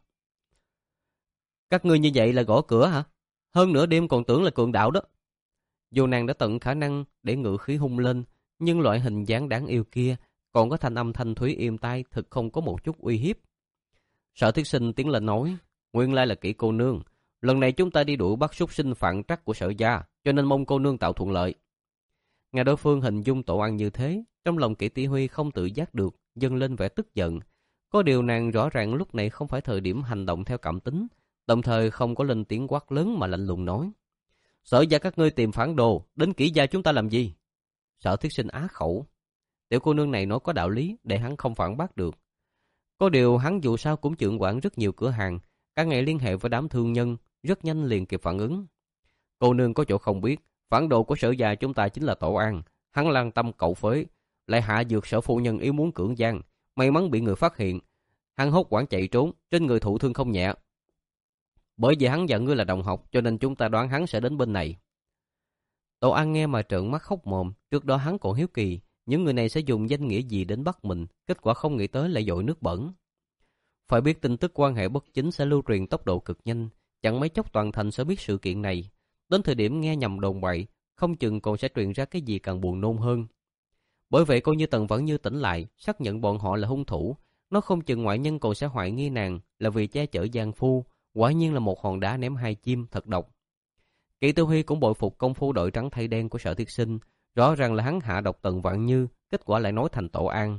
Các ngươi như vậy là gõ cửa hả? Hơn nửa đêm còn tưởng là cường đạo đó. Dù nàng đã tận khả năng để ngự khí hung lên, nhưng loại hình dáng đáng yêu kia còn có thanh âm thanh thúy êm tai, thực không có một chút uy hiếp. Sở Thiết Sinh tiến lên nói, nguyên lai là Kỷ cô nương, lần này chúng ta đi đuổi bắt súc sinh phản trắc của Sở gia, cho nên mong cô nương tạo thuận lợi. Nghe đối phương hình dung Tổ An như thế, trong lòng Kỷ Tiểu Huy không tự giác được dâng lên vẻ tức giận. Có điều nàng rõ ràng lúc này không phải thời điểm hành động theo cảm tính, đồng thời không có lên tiếng quát lớn mà lạnh lùng nói, Sở gia các ngươi tìm phản đồ, đến Kỷ gia chúng ta làm gì? Sở Thiết Sinh á khẩu. Tiểu cô nương này nói có đạo lý, để hắn không phản bác được. Có điều hắn dù sao cũng trưởng quản rất nhiều cửa hàng, cả ngày liên hệ với đám thương nhân, rất nhanh liền kịp phản ứng. Cô nương có chỗ không biết, phản đồ của Sở gia chúng ta chính là Tổ An, hắn lang tâm cậu phế, lại hạ dược Sở phu nhân yếu muốn cưỡng gian, may mắn bị người phát hiện, hắn hốt hoảng chạy trốn, trên người thụ thương không nhẹ. Bởi vì hắn giận ngươi là đồng học, cho nên chúng ta đoán hắn sẽ đến bên này. Tổ An nghe mà trợn mắt khóc mồm, trước đó hắn còn hiếu kỳ, những người này sẽ dùng danh nghĩa gì đến bắt mình, kết quả không nghĩ tới lại dội nước bẩn. Phải biết tin tức quan hệ bất chính sẽ lưu truyền tốc độ cực nhanh, chẳng mấy chốc toàn thành sẽ biết sự kiện này. Đến thời điểm nghe nhầm đồn bậy, không chừng còn sẽ truyền ra cái gì càng buồn nôn hơn. Bởi vậy coi như Tần Vãn Như tỉnh lại, xác nhận bọn họ là hung thủ, nó không chừng ngoại nhân còn sẽ hoài nghi nàng là vì che chở giang phu, quả nhiên là một hòn đá ném hai chim, thật độc. Kỷ Tiểu Huy cũng bội phục công phu đội trắng thay đen của Sở Thiết Sinh, rõ ràng là hắn hạ độc Tần Vãn Như, kết quả lại nói thành Tổ An.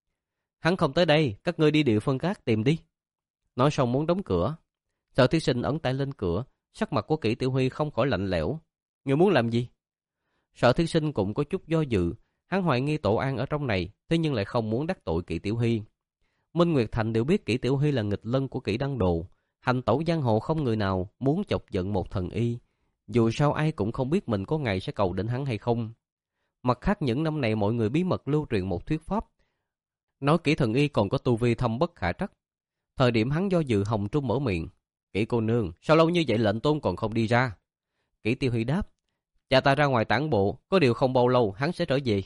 Hắn không tới đây, các ngươi đi địa phương khác tìm đi. Nói xong muốn đóng cửa. Sở Thiết Sinh ấn tay lên cửa, sắc mặt của Kỷ Tiểu Huy không khỏi lạnh lẽo. Ngươi muốn làm gì? Sở Thiết Sinh cũng có chút do dự, hắn hoài nghi Tổ An ở trong này, thế nhưng lại không muốn đắc tội Kỷ Tiểu Huy. Minh Nguyệt Thành đều biết Kỷ Tiểu Huy là nghịch lân của Kỷ Đăng Đồ, hành tẩu giang hồ không người nào muốn chọc giận một thần y. Dù sao ai cũng không biết mình có ngày sẽ cầu đến hắn hay không. Mặt khác những năm này mọi người bí mật lưu truyền một thuyết pháp, nói Kỷ thần y còn có tu vi thâm bất khả trắc. Thời điểm hắn do dự, Hồng Trung mở miệng, Kỷ cô nương, sao lâu như vậy lệnh tôn còn không đi ra? Kỷ Tiểu Huy đáp, cha ta ra ngoài tản bộ, có điều không bao lâu hắn sẽ trở về.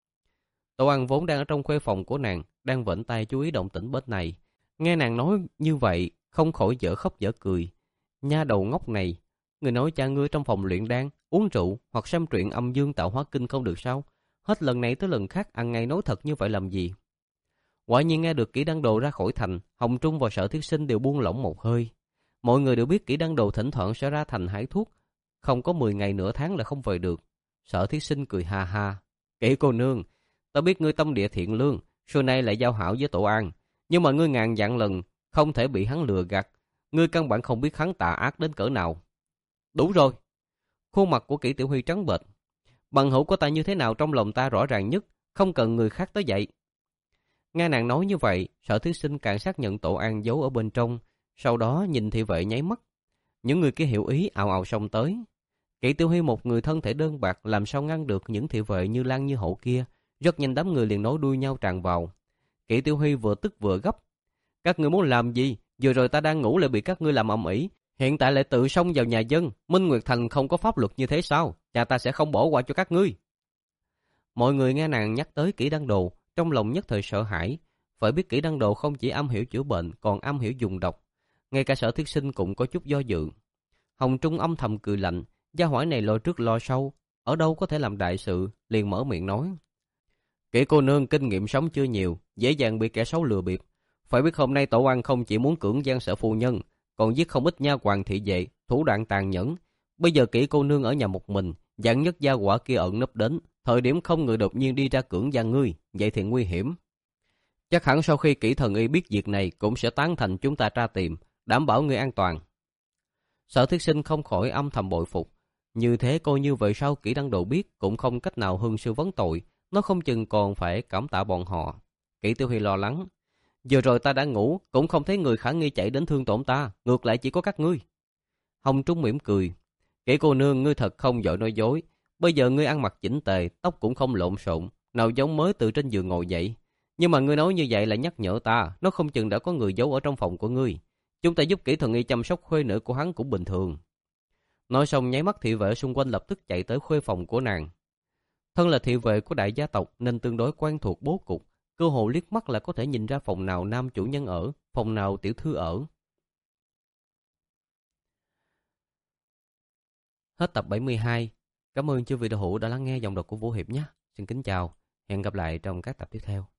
Tô An vốn đang ở trong khuê phòng của nàng, đang vểnh tay chú ý động tĩnh bên này. Nghe nàng nói như vậy, không khỏi dở khóc dở cười. Nha đầu ngốc này, người nói cha ngươi trong phòng luyện đan, uống rượu hoặc xem truyện âm dương tạo hóa kinh không được sao? Hết lần này tới lần khác ăn ngay nói thật như vậy làm gì? Quả nhiên nghe được Kỷ Đăng Đồ ra khỏi thành, Hồng Trung và Sở Thiết Sinh đều buông lỏng một hơi. Mọi người đều biết Kỷ Đăng Đồ thỉnh thoảng sẽ ra thành hái thuốc, không có mười ngày nửa tháng là không về được. Sở Thiết Sinh cười ha ha, Kỷ cô nương, ta biết ngươi tâm địa thiện lương, xưa nay lại giao hảo với Tổ An, nhưng mà ngươi ngàn vạn lần không thể bị hắn lừa gạt, ngươi căn bản không biết hắn tà ác đến cỡ nào. Đủ rồi. Khuôn mặt của Kỷ Tiểu Huy trắng bệch. Bằng hữu của ta như thế nào trong lòng ta rõ ràng nhất, không cần người khác tới dạy. Nghe nàng nói như vậy, Sở Thiết Sinh càng xác nhận Tổ An giấu ở bên trong, sau đó nhìn thị vệ nháy mắt. Những người kia hiểu ý ào ào xông tới. Kỷ Tiểu Huy một người thân thể đơn bạc làm sao ngăn được những thị vệ như Lan như Hổ kia, rất nhanh đám người liền nối đuôi nhau tràn vào. Kỷ Tiểu Huy vừa tức vừa gấp. Các ngươi muốn làm gì? Vừa rồi ta đang ngủ lại bị các ngươi làm ầm ĩ, hiện tại lại tự xông vào nhà dân. Minh Nguyệt Thành không có pháp luật như thế sao? Cha ta sẽ không bỏ qua cho các ngươi. Mọi người nghe nàng nhắc tới Kỷ Đăng Đồ, trong lòng nhất thời sợ hãi. Phải biết Kỷ Đăng Đồ không chỉ am hiểu chữa bệnh, còn am hiểu dùng độc. Ngay cả Sở Thiết Sinh cũng có chút do dự. Hồng Trung âm thầm cười lạnh, gia hỏa này lo trước lo sau, ở đâu có thể làm đại sự, liền mở miệng nói. Kỹ cô nương kinh nghiệm sống chưa nhiều, dễ dàng bị kẻ xấu lừa bịp. Phải biết hôm nay tổ quan không chỉ muốn cưỡng gian sở phu nhân, còn giết không ít nha hoàn thị vệ, thủ đoạn tàn nhẫn. Bây giờ kỹ cô nương ở nhà một mình, dạng nhất gia quả kia ẩn nấp đến, thời điểm không người đột nhiên đi ra cưỡng gian ngươi, vậy thì nguy hiểm. Chắc hẳn sau khi kỹ thần y biết việc này cũng sẽ tán thành chúng ta tra tìm, đảm bảo ngươi an toàn. Sở Thiết Sinh không khỏi âm thầm bội phục. Như thế coi như về sau kỹ đăng độ biết cũng không cách nào hưng sư vấn tội, nó không chừng còn phải cảm tạ bọn họ. Kỹ Tiêu Huy lo lắng. Vừa rồi ta đã ngủ, cũng không thấy người khả nghi chạy đến thương tổn ta, ngược lại chỉ có các ngươi. Hồng Trung mỉm cười. Kỹ cô nương, ngươi thật không giỏi nói dối. Bây giờ ngươi ăn mặc chỉnh tề, tóc cũng không lộn xộn, nào giống mới từ trên giường ngồi dậy. Nhưng mà ngươi nói như vậy là nhắc nhở ta, nó không chừng đã có người giấu ở trong phòng của ngươi. Chúng ta giúp kỹ thần y chăm sóc khuê nữ của hắn cũng bình thường. Nói xong nháy mắt thị vệ xung quanh lập tức chạy tới khuê phòng của nàng. Thân là thị vệ của đại gia tộc nên tương đối quen thuộc bố cục, cơ hồ liếc mắt là có thể nhìn ra phòng nào nam chủ nhân ở, phòng nào tiểu thư ở. Hết tập bảy mươi hai. Cảm ơn chư vị đạo hữu đã lắng nghe giọng đọc của Vũ Hiệp nhé. Xin kính chào, hẹn gặp lại trong các tập tiếp theo.